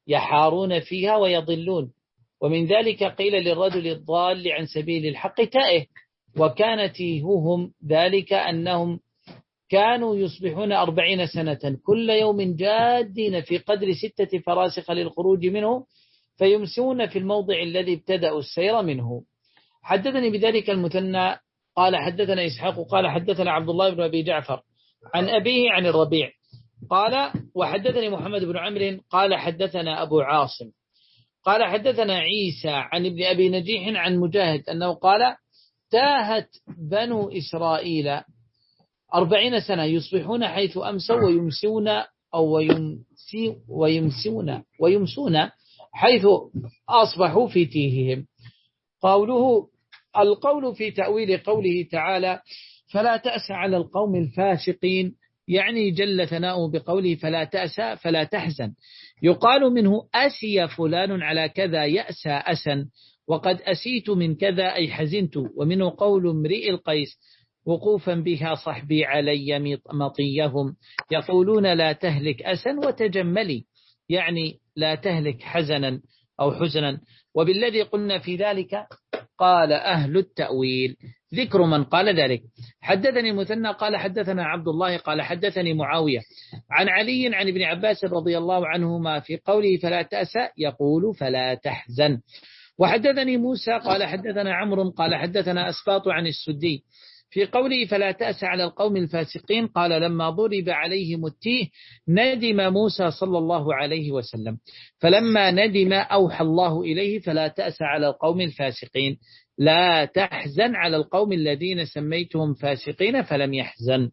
يحارون فيها ويضلون. ومن ذلك قيل للرجل الضال عن سبيل الحق تائه، وكان تيههم ذلك أنهم كانوا يصبحون أربعين سنة كل يوم جادين في قدر ستة فراسخ للخروج منه، فيمسون في الموضع الذي ابتدأوا السير منه. حدثني بذلك المثنى قال حدثنا إسحاق قال حدثنا عبد الله بن أبي جعفر عن أبيه عن الربيع قال وحدثني محمد بن عمرو قال حدثنا أبو عاصم قال حدثنا عيسى عن ابن أبي نجيح عن مجاهد أنه قال تاهت بنو إسرائيل أربعين سنة يصبحون حيث أمسوا ويمسون أو ويمسي ويمسون ويمسون حيث أصبحوا في تيههم. قوله القول في تأويل قوله تعالى فلا تأس على القوم الفاسقين، يعني جل ثناؤه بقوله فلا تأس فلا تحزن. يقال منه أسي فلان على كذا يأسى أسا، وقد أسيت من كذا أي حزنت. ومنه قول امرئ القيس وقوفا بها صحبي علي مطيهم يقولون لا تهلك أسا وتجملي، يعني لا تهلك حزنا أو حزنا. وبالذي قلنا في ذلك قال أهل التأويل. ذكر من قال ذلك. حدثني مثنى قال حدثنا عبد الله قال حدثني معاوية عن علي عن ابن عباس رضي الله عنهما في قوله فلا تأسى يقول فلا تحزن. وحدثني موسى قال حدثنا عمرو قال حدثنا أسباط عن السدي في قوله فلا تأس على القوم الفاسقين قال لما ضرب عليهم التيه ندم موسى صلى الله عليه وسلم، فلما ندم أوحى الله إليه فلا تأس على القوم الفاسقين، لا تحزن على القوم الذين سميتهم فاسقين فلم يحزن.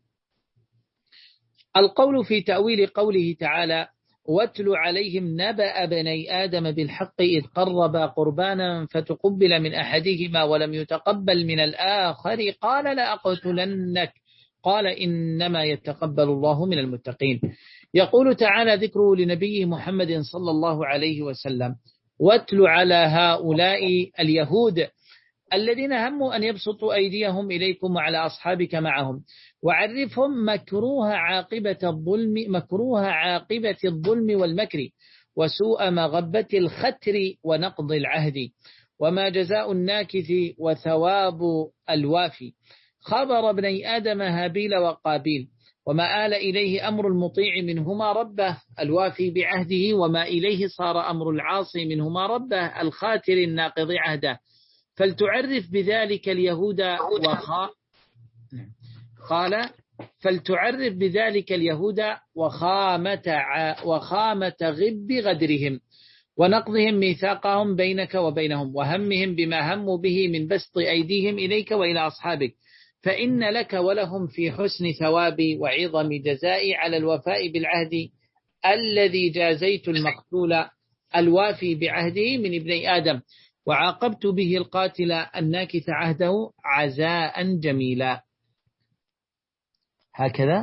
القول في تأويل قوله تعالى واتل عليهم نبأ بني آدم بالحق إذ قربا قربانا فتقبل من أحدهما ولم يتقبل من الآخر قال لأقتلنك قال إنما يتقبل الله من المتقين. يقول تعالى ذكره لنبيه محمد صلى الله عليه وسلم واتل على هؤلاء اليهود الذين هموا أن يبسطوا أيديهم إليكم وعلى أصحابك معهم، وعرفهم مكروه عاقبة الظلم مكروه عاقبة الظلم والمكر وسوء مغبة الختر ونقض العهد، وما جزاء الناكث وثواب الوافي. خبر ابني آدم هابيل وقابيل وما آل إليه أمر المطيع منهما ربه الوافي بعهده، وما إليه صار أمر العاصي منهما ربه الخاتر الناقض عهده. فلتعرف بذلك اليهود وخا قال فلتعرف بذلك اليهود وخامة وخامة غب غدرهم ونقضهم ميثاقهم بينك وبينهم وهمهم بما هموا به من بسط أيديهم إليك وإلى أصحابك، فإن لك ولهم في حسن ثوابي وعظم جزائي على الوفاء بالعهد الذي جازيت المقتول الوافي بعهده من ابني آدم، وعاقبت به القاتل الناكث عهده عزاء جميلا. هكذا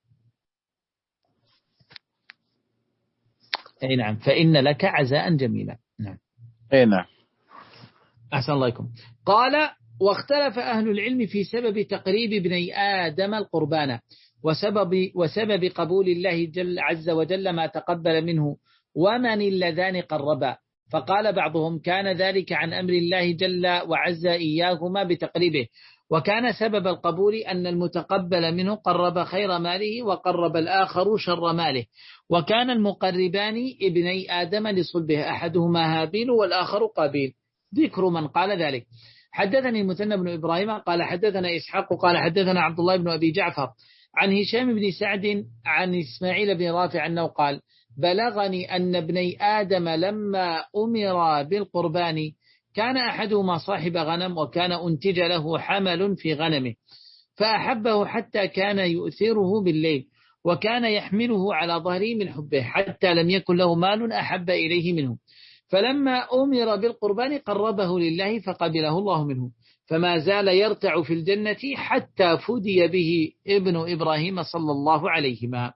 أي نعم، فإن لك عزاء جميلا. نعم
أي نعم.
أحسن الله عليكم. قال واختلف أهل العلم في سبب تقريب ابني آدم القربان وسبب, وسبب قبول الله جل عز وجل ما تقبل منه ومن اللذان قربا، فقال بعضهم كان ذلك عن أمر الله جل وعز إياهما بتقريبه، وكان سبب القبول أن المتقبل منه قرب خير ماله وقرب الآخر شر ماله، وكان المقربان ابني آدم لصلبه أحدهما هابيل والآخر قابيل. ذكر من قال ذلك. حدثني مثنى بن إبراهيم قال حدثنا إسحاق قال حدثنا عبد الله بن أبي جعفر عن هشام بن سعد عن إسماعيل بن رافع أنه قال بلغني أن ابني آدم لما أمر بالقربان كان أحدهما صاحب غنم وكان أنتج له حمل في غنمه فأحبه حتى كان يؤثره بالليل وكان يحمله على ظهره من حبه حتى لم يكن له مال أحب إليه منه، فلما أمر بالقربان قربه لله فقبله الله منه، فما زال يرتع في الجنة حتى فدي به ابن إبراهيم صلى الله عليهما.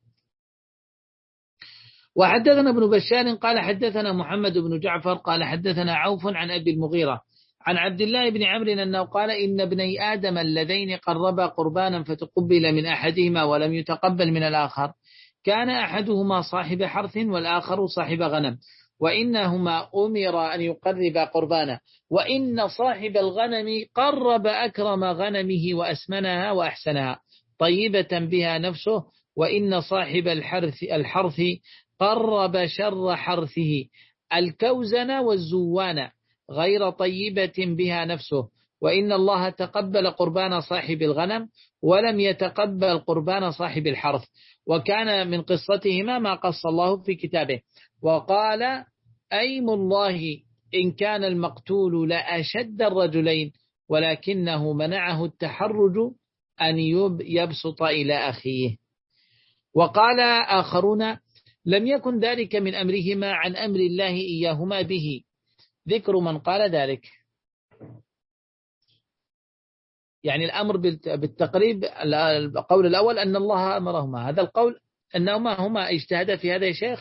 وحدثنا ابن بشار قال حدثنا محمد بن جعفر قال حدثنا عوف عن أبي المغيرة عن عبد الله بن عمرو أنه قال إن ابني آدم اللذين قربا قربانا فتقبل من أحدهما ولم يتقبل من الآخر كان أحدهما صاحب حرث والآخر صاحب غنم، وإنهما أمر أن يقرب قربانا، وإن صاحب الغنم قرب أكرم غنمه وأسمنها وأحسنها طيبة بها نفسه، وإن صاحب الحرث, الحرث قرب شر حرثه الكوزن والزوان غير طيبة بها نفسه، وإن الله تقبل قربان صاحب الغنم ولم يتقبل قربان صاحب الحرث. وكان من قصتهما ما قص الله في كتابه. وقال أيم الله إن كان المقتول لأشد الرجلين، ولكنه منعه التحرج أن يبسط إلى أخيه. وقال آخرون لم يكن ذلك من أمرهما عن أمر الله إياهما به. ذكر من قال ذلك، يعني الأمر بالتقريب. القول الأول أن الله أمرهما، هذا القول أنهما هما اجتهدا في هذا يا شيخ.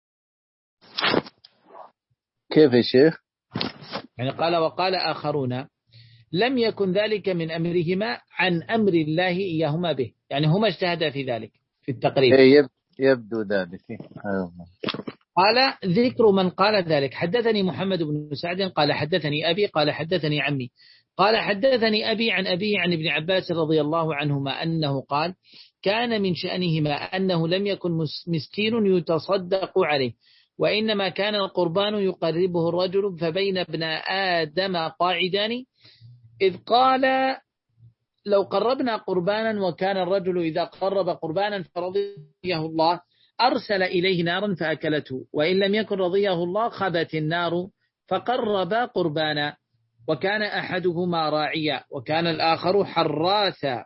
كيف يا شيخ؟
يعني قال وقال آخرون لم يكن ذلك من أمرهما عن أمر الله إياهما به، يعني هما اجتهدا في ذلك في التقريب.
يبدو ذلك.
قال ذكر من قال ذلك. حدثني محمد بن سعد قال حدثني أبي قال حدثني عمي قال حدثني أبي عن أبي عن ابن عباس رضي الله عنهما أنه قال كان من شأنهما أنه لم يكن مسكين يتصدق عليه، وإنما كان القربان يقربه الرجل، فبين ابن آدم قاعدان إذ قال لو قربنا قربانا، وكان الرجل إذا قرب قربانا فرضيه الله أرسل إليه نارا فأكلته، وإن لم يكن رضيه الله خبت النار فقربا قربانا، وكان أحدهما راعيا وكان الآخر حراثا.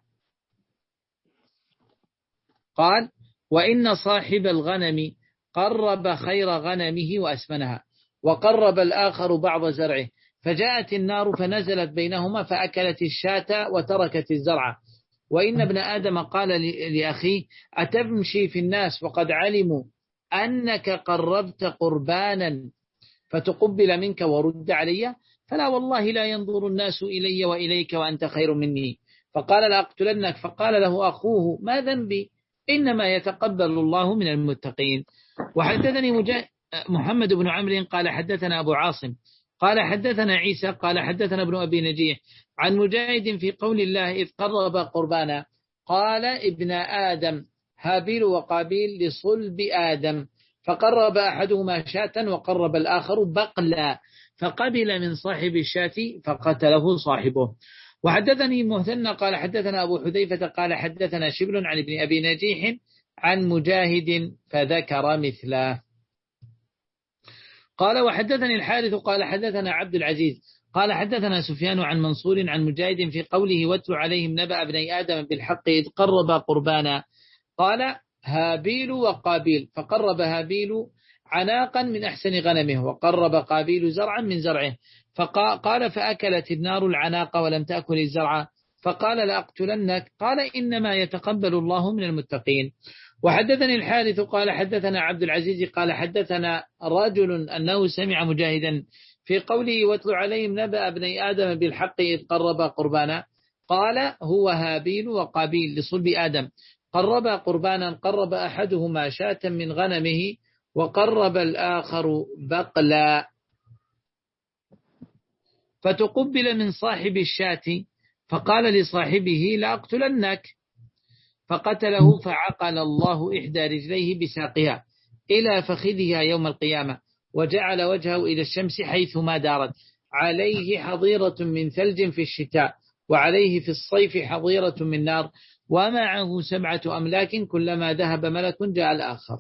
قال وإن صاحب الغنم قرب خير غنمه وأسمنها، وقرب الآخر بعض زرعه، فجاءت النار فنزلت بينهما فأكلت الشاة وتركت الزرع. وإن ابن آدم قال لأخيه أتمشي في الناس وقد علموا أنك قربت قربانا فتقبل منك ورد علي؟ فلا والله لا ينظر الناس إلي وإليك وأنت خير مني. فقال لأقتلنك. فقال له أخوه ما ذنبي؟ إنما يتقبل الله من المتقين. وحدثني محمد بن عمرو قال حدثنا أبو عاصم قال حدثنا عيسى قال حدثنا ابن أبي نجيح عن مجاهد في قول الله إذ قرب قربانا قال ابن آدم هابيل وقابيل لصلب آدم، فقرب أحدهما شاة وقرب الآخر بقلا، فقبل من صاحب الشاة فقتله صاحبه. وحدثني مهثنى قال حدثنا أبو حذيفة قال حدثنا شبل عن ابن أبي نجيح عن مجاهد فذكر مثله. قال وحدثني الحارث قال حدثنا عبد العزيز قال حدثنا سفيان عن منصور عن مجاهد في قوله واتل عليهم نبأ ابني آدم بالحق إذ قرب قربانا قال هابيل وقابيل، فقرب هابيل عناقا من أحسن غنمه وقرب قابيل زرعا من زرعه، فقال فأكلت النار العناق ولم تأكل الزرع، فقال لأقتلنك. قال إنما يتقبل الله من المتقين. وحدثني الحارث قال حدثنا عبد العزيز قال حدثنا رجل أنه سمع مجاهدا في قوله واتل عليهم نبأ ابني آدم بالحق إذ قرب قربانا قال هو هابيل وقابيل لصلب آدم، قرب قربانا قرب أحدهما شاة من غنمه وقرب الآخر بقلا، فتقبل من صاحب الشاة فقال لصاحبه لأقتلنك، فقتله فعقل الله إحدى رجليه بساقها إلى فخذها يوم القيامة، وجعل وجهه إلى الشمس حيثما دارت، عليه حظيرة من ثلج في الشتاء وعليه في الصيف حظيرة من نار، ومعه سبعة أملاك كلما ذهب ملك جاء الآخر.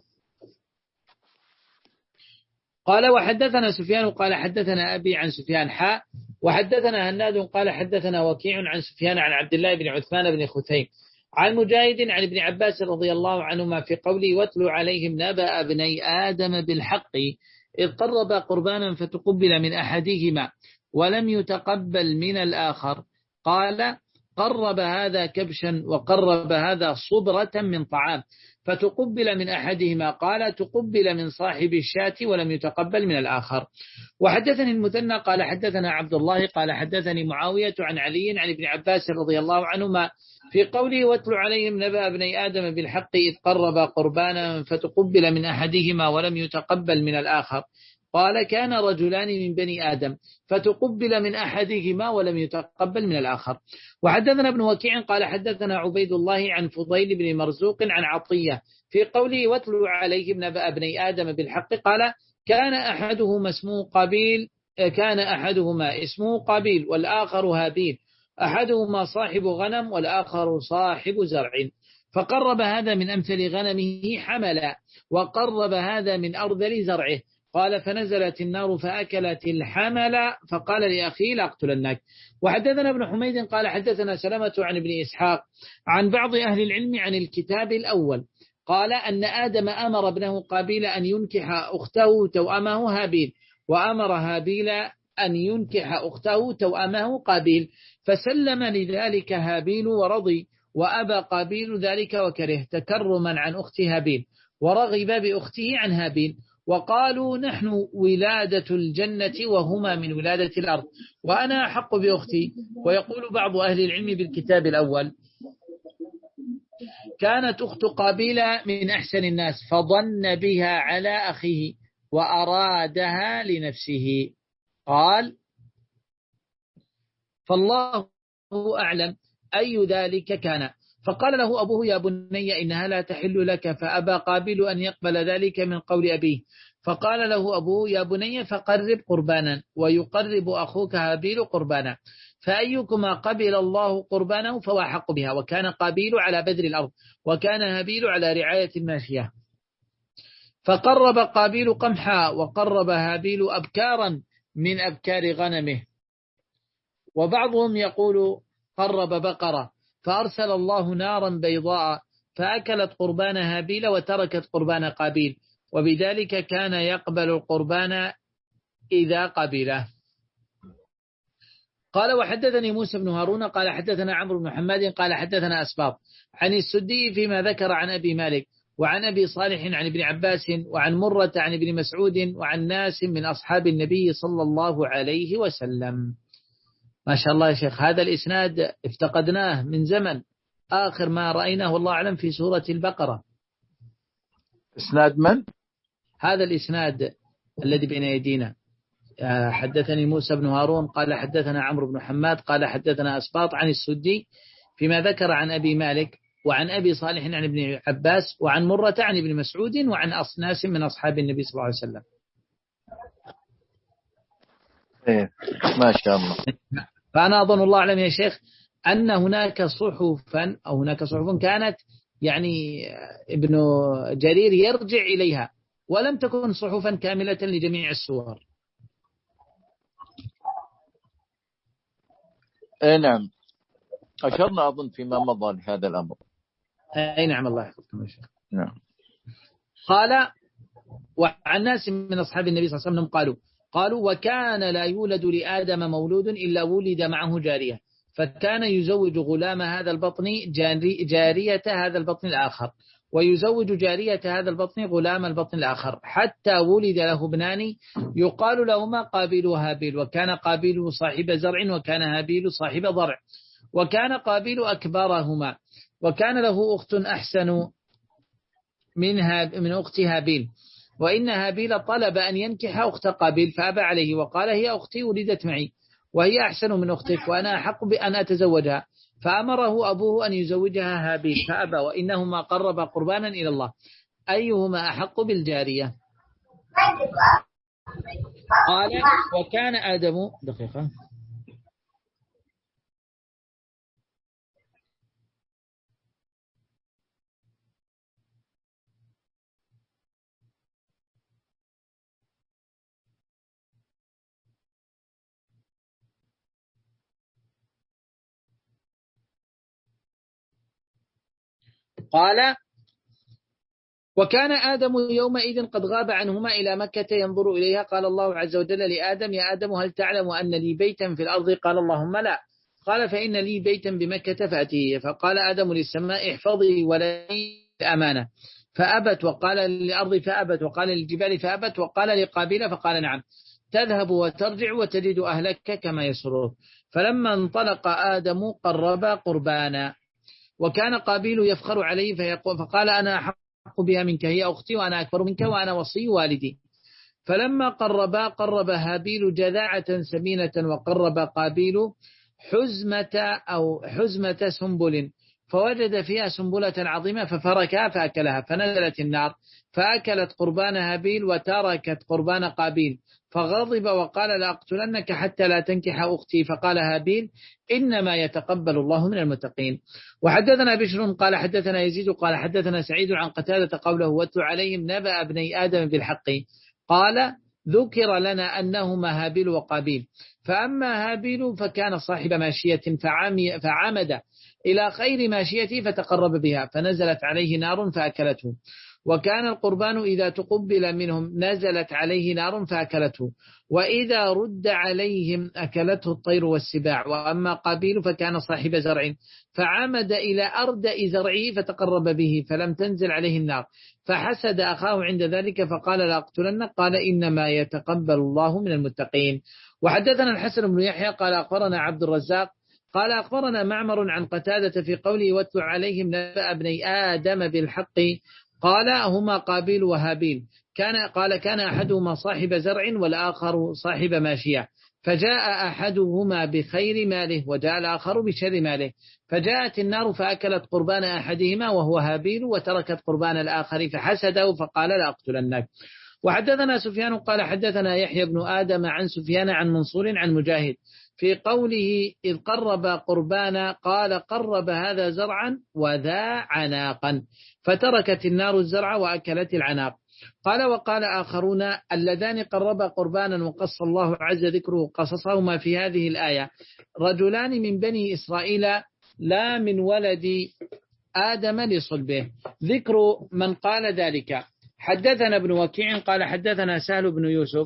قال وحدثنا سفيان قال حدثنا أبي عن سفيان حاء وحدثنا هناد قال حدثنا وكيع عن سفيان عن عبد الله بن عثمان بن خثيم عن مجاهد عن ابن عباس رضي الله عنهما في قوله واتلوا عليهم نبأ ابني آدم بالحق إذ قرب قربانا فتقبل من أحدهما ولم يتقبل من الآخر، قال قرب هذا كبشا وقرب هذا صبرة من طعام،
فتقبل من أحدهما، قال تقبل من صاحب الشاة ولم يتقبل من الآخر. وحدثني المثنى قال حدثنا عبد الله قال حدثني معاوية عن علي عن ابن عباس رضي الله عنهما في قوله واتل عليهم نبأ ابني آدم بالحق إذ قربا قربانا فتقبل من أحدهما ولم يتقبل من الآخر، قال كان رجلان من بني آدم فتقبل من أحدهما ولم يتقبل من الآخر. وحدثنا ابن وكيع قال حدثنا عبيد الله عن فضيل بن مرزوق عن عطية في قوله واتل عليهم نبأ ابني آدم بالحق، قال كان أحدهما اسمه قابيل كان أحدهما اسمه قابيل والآخر هابيل، أحدهما صاحب غنم والآخر صاحب زرع، فقرب هذا من أمثل غنمه حملا وقرب هذا من أرذل زرعه، قال فنزلت النار فأكلت الحمل فقال لأخيه لأقتلنك. وحدثنا ابن حميد قال حدثنا سلمة عن ابن إسحاق عن بعض أهل العلم عن الكتاب الأول قال أن آدم أمر ابنه قابيل أن ينكح أخته توأمه هابيل، وأمر هابيل أن ينكح أخته توأمه قابيل، فسلم لذلك هابيل ورضي، وأبى قابيل ذلك وكره تكرما عن أخت هابيل، ورغب بأخته عن هابيل، وقالوا نحن ولادة الجنة وهما من ولادة الأرض وأنا أحق بأختي. ويقول بعض أهل العلم بالكتاب الأول كانت أخت قابيل من أحسن الناس فظن بها على أخيه وأرادها لنفسه، قال فالله أعلم أي ذلك كان، فقال له أبوه يا بني إنها لا تحل لك، فأبى قابيل أن يقبل ذلك من قول أبيه، فقال له أبوه يا بني فقرب قربانا ويقرب أخوك هابيل قربانا، فأيكما قبل الله قربانه فهو حق بها، وكان قابيل على بذر الأرض وكان هابيل على رعاية الماشية، فقرب قابيل قمحا وقرب هابيل أبكارا من أبكار غنمه. وبعضهم يقول قرب بقرة، فأرسل الله نارا بيضاء فأكلت قربان هابيل وتركت قربان قابيل، وبذلك كان يقبل القربان إذا قبله. قال وحدثني موسى بن هارون قال حدثنا عمرو بن محمد قال حدثنا أسباط عن السدي فيما ذكر عن أبي مالك وعن أبي صالح عن ابن عباس وعن مرة عن ابن مسعود وعن ناس من أصحاب النبي صلى الله عليه وسلم. ما شاء الله يا شيخ، هذا الإسناد افتقدناه من زمن، آخر ما رأيناه والله أعلم في سورة البقرة.
إسناد من؟
هذا الإسناد الذي بين يدينا. حدثني موسى بن هارون قال حدثنا عمرو بن حماد قال حدثنا أسباط عن السدي فيما ذكر عن أبي مالك وعن أبي صالح عن ابن عباس وعن مرة عن ابن مسعود وعن أصناس من أصحاب النبي صلى الله عليه وسلم.
إيه ما شاء الله.
فأنا أظن الله أعلم يا شيخ أن هناك صحفا أو هناك صحف كانت يعني ابن جرير يرجع إليها ولم تكن صحفا كاملة لجميع السور.
إيه نعم، أشرنا أظن فيما مضى لهذا الأمر.
أي نعم الله يحفظكم يا شيخ.
نعم.
قال وعن ناس من أصحاب النبي صلى الله عليه وسلم قالوا قالوا وكان لا يولد لآدم مولود إلا ولد معه جارية، فكان يزوج غلام هذا البطن جاري جارية هذا البطن الآخر، ويزوج جارية هذا البطن غلام البطن الآخر، حتى ولد له ابنان يقال لهما قابيل وهابيل، وكان قابيل صاحب زرع وكان هابيل صاحب ضرع، وكان قابيل أكبرهما، وكان له أخت أحسن منها من أخت هابيل، وإن هابيل طلب أن ينكح أخت قابيل فأبى عليه وقال هي أختي ولدت معي وهي أحسن من أختك وأنا أحق بأن أتزوجها، فأمره أبوه أن يزوجها هابيل فأبى، وإنهما قربا قربانا إلى الله، أيهما أحق بالجارية؟ قال وكان آدم دقيقة قال وكان آدم يومئذ قد غاب عنهما إلى مكة ينظر إليها، قال الله عز وجل لآدم يا آدم هل تعلم أن لي بيتا في الأرض؟ قال اللهم لا، قال فإن لي بيتا بمكة فأتيه، فقال آدم للسماء احفظي ولي بالأمانة فأبت، وقال للأرض فأبت، وقال للجبال فأبت، وقال لقابيل فقال نعم، تذهب وترجع وتجد أهلك كما يسرون. فلما انطلق آدم قربا قربانا، وكان قابيل يفخر عليه فيقول فقال أنا أحق بها منك، هي أختي وأنا أكبر منك وأنا وصي والدي. فلما قربا قرب هابيل جذعة سمينة، وقرب قابيل حزمة أو حزمة سنبل، فوجد فيها سنبلة عظيمة ففركها فأكلها، فنزلت النار فأكلت قربان هابيل وتركت قربان قابيل، فغضب وقال لأقتلنك حتى لا تنكح أختي. فقال هابيل إنما يتقبل الله من المتقين. وحدثنا بشر قال حدثنا يزيد قال حدثنا سعيد عن قتادة قوله واتل عليهم نبأ ابني آدم بالحق، قال ذكر لنا أنهما هابيل وقابيل. فأما هابيل فكان صاحب ماشية فعمد إلى خير ماشيته فتقرب بها فنزلت عليه نار فأكلته، وكان القربان إذا تقبل منهم نزلت عليه نار فأكلته، وإذا رد عليهم أكلته الطير والسباع. وأما قابيل فكان صاحب زرع فعمد إلى أردأ زرعه فتقرب به فلم تنزل عليه النار، فحسد أخاه عند ذلك فقال لأقتلنك، قال إنما يتقبل الله من المتقين. وحدثنا الحسن بن يحيى قال أخبرنا عبد الرزاق قال أخبرنا معمر عن قتادة في قوله واتل عليهم نبأ ابني آدم بالحق، قال هما قابيل وهابيل، كان قال كان أحدهما صاحب زرع والآخر صاحب ماشية، فجاء أحدهما بخير ماله وجاء الآخر بشر ماله، فجاءت النار فأكلت قربان أحدهما وهو هابيل وتركت قربان الآخر فحسده فقال لأقتلنك. وحدثنا سفيان قال حدثنا يحيى بن آدم عن سفيان عن منصور عن مجاهد في قوله إذ قرب قربانا قال قرب هذا زرعا وذا عناقا، فتركت النار الزرع وأكلت العناق. قال وقال آخرون اللذان قربا قربانا وقص الله عز ذكره قصصهما في هذه الآية رجلان من بني إسرائيل لا من ولد آدم لصلبه. ذكر من قال ذلك. حدثنا ابن وكيع قال حدثنا سهل بن يوسف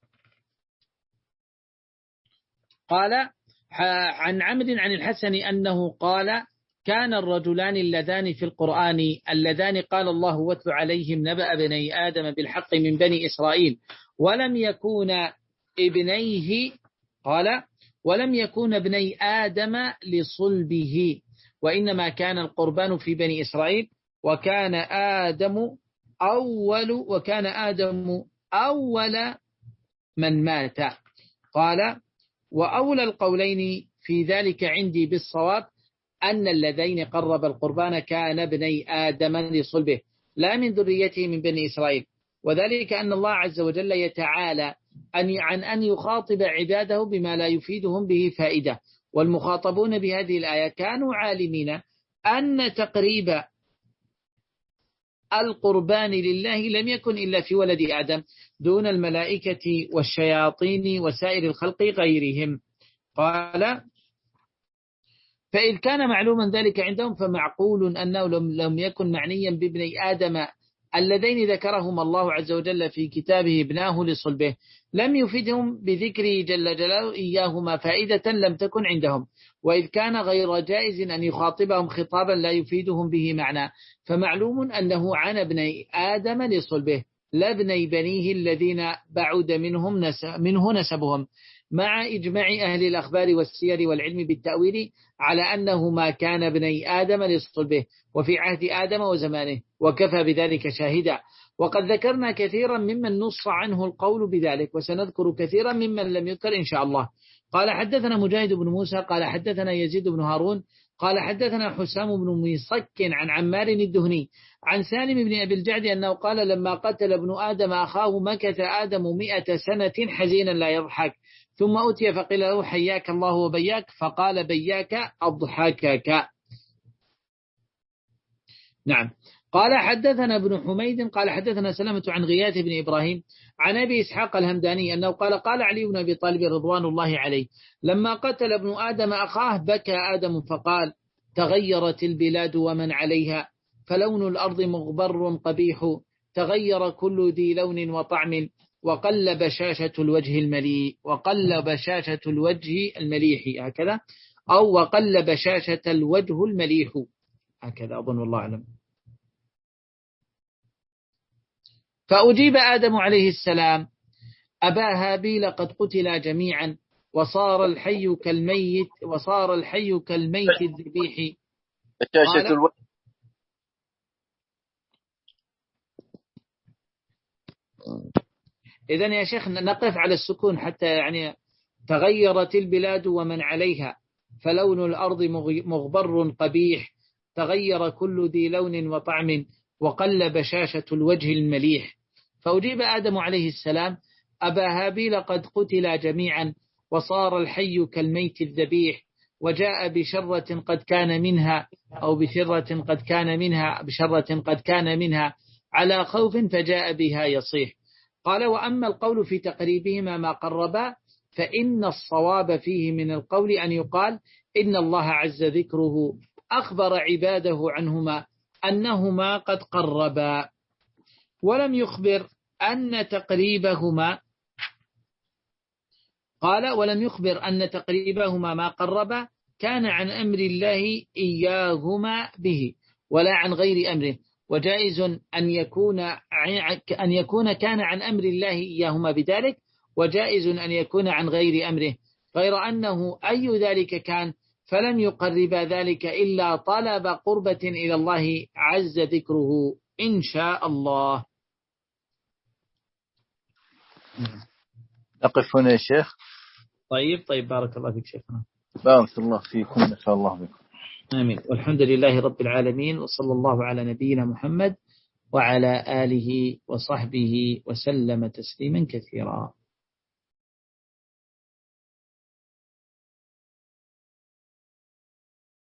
قال عن عمد عن الحسن أنه قال كان الرجلان اللذان في القرآن اللذان قال الله واتل عليهم نبأ بني آدم بالحق من بني إسرائيل ولم يكون ابنيه قال ولم يكون ابني آدم لصلبه، وإنما كان القربان في بني إسرائيل، وكان آدم أول وكان آدم أول من مات. قال وأولى القولين في ذلك عندي بالصواب أن اللذين قرب القربان كان ابني آدم لصلبه لا من ذريته من بني إسرائيل، وذلك أن الله عز وجل يتعالى أن عن أن يخاطب عباده بما لا يفيدهم به فائدة، والمخاطبون بهذه الآية كانوا عالمين أن تقريب القربان لله لم يكن إلا في ولد آدم دون الملائكة والشياطين وسائر الخلق غيرهم. قال فإذ كان معلوما ذلك عندهم فمعقول أنه لم يكن معنيا بابني آدم اللذين ذكرهم الله عز وجل في كتابه ابناه لصلبه، لم يفيدهم بذكره جل جلاله إياهما فائدة لم تكن عندهم، وإذ كان غير جائز أن يخاطبهم خطابا لا يفيدهم به معنى، فمعلوم أنه عن ابني آدم لصلبه لا ابني بنيه الذين بعد منهم نسب منه نسبهم، مع إجماع أهل الأخبار والسير والعلم بالتأويل على أنه ما كان ابني آدم لصلبه وفي عهد آدم وزمانه، وكفى بذلك شاهدا. وقد ذكرنا كثيرا ممن نص عنه القول بذلك، وسنذكر كثيرا ممن لم يذكر إن شاء الله. قال حدثنا مجاهد بن موسى قال حدثنا يزيد بن هارون قال حدثنا حسام بن ميصك عن عمار الدهني عن سالم بن أبي الجعد أنه قال لما قتل ابن آدم أخاه مكث آدم مئة سنة حزينا لا يضحك، ثم أتي فقيل له حياك الله وبياك، فقال بياك أضحكك. نعم. قال حدثنا ابن حميد قال حدثنا سلمة عن غياث بن إبراهيم عن أبي إسحاق الهمداني أنه قال قال علي بن أبي طالب رضوان الله عليه لما قتل ابن آدم أخاه بكى آدم فقال تغيرت البلاد ومن عليها، فلون الأرض مغبر قبيح، تغير كل ذي لون وطعم، وقل بشاشة الوجه المليء وقل بشاشة الوجه المليح هكذا، أو وقل بشاشة الوجه المليح هكذا أظن، والله أعلم. فأجيب آدم عليه السلام: أبا هابيل قد قتلا جميعا وصار الحي كالميت وصار الحي كالميت الذبيح. قال: إذن يا شيخ نقف على السكون حتى يعني تغيرت البلاد ومن عليها، فلون الأرض مغبر قبيح، تغير كل ذي لون وطعم، وقل بشاشة الوجه المليح. فأجيب آدم عليه السلام: أبا هابيل قد قتلا جميعا وصار الحي كالميت الذبيح، وجاء بشرة قد كان منها أو بشرة قد كان منها بشرة قد كان منها على خوف فجاء بها يصيح. قال: وأما القول في تقريبهما ما قربا فإن الصواب فيه من القول أن يقال إن الله عز ذكره أخبر عباده عنهما أنهما قد قربا، ولم يخبر أن تقريبهما قال ولم يخبر أن تقريبهما ما قربا كان عن أمر الله إياهما به ولا عن غير أمره، وجائز أن يكون أن يكون كان عن أمر الله إياهما بذلك، وجائز أن يكون عن غير أمره، غير أنه أي ذلك كان فلم يقرب ذلك إلا طلب قربة إلى الله عز ذكره إن شاء الله.
أقف هنا يا شيخ.
طيب طيب بارك الله فيك شيخنا.
بارك الله فيكم نفع الله بكم.
آمين. والحمد لله رب العالمين، وصلى الله على نبينا محمد وعلى آله وصحبه وسلم تسليما كثيرا.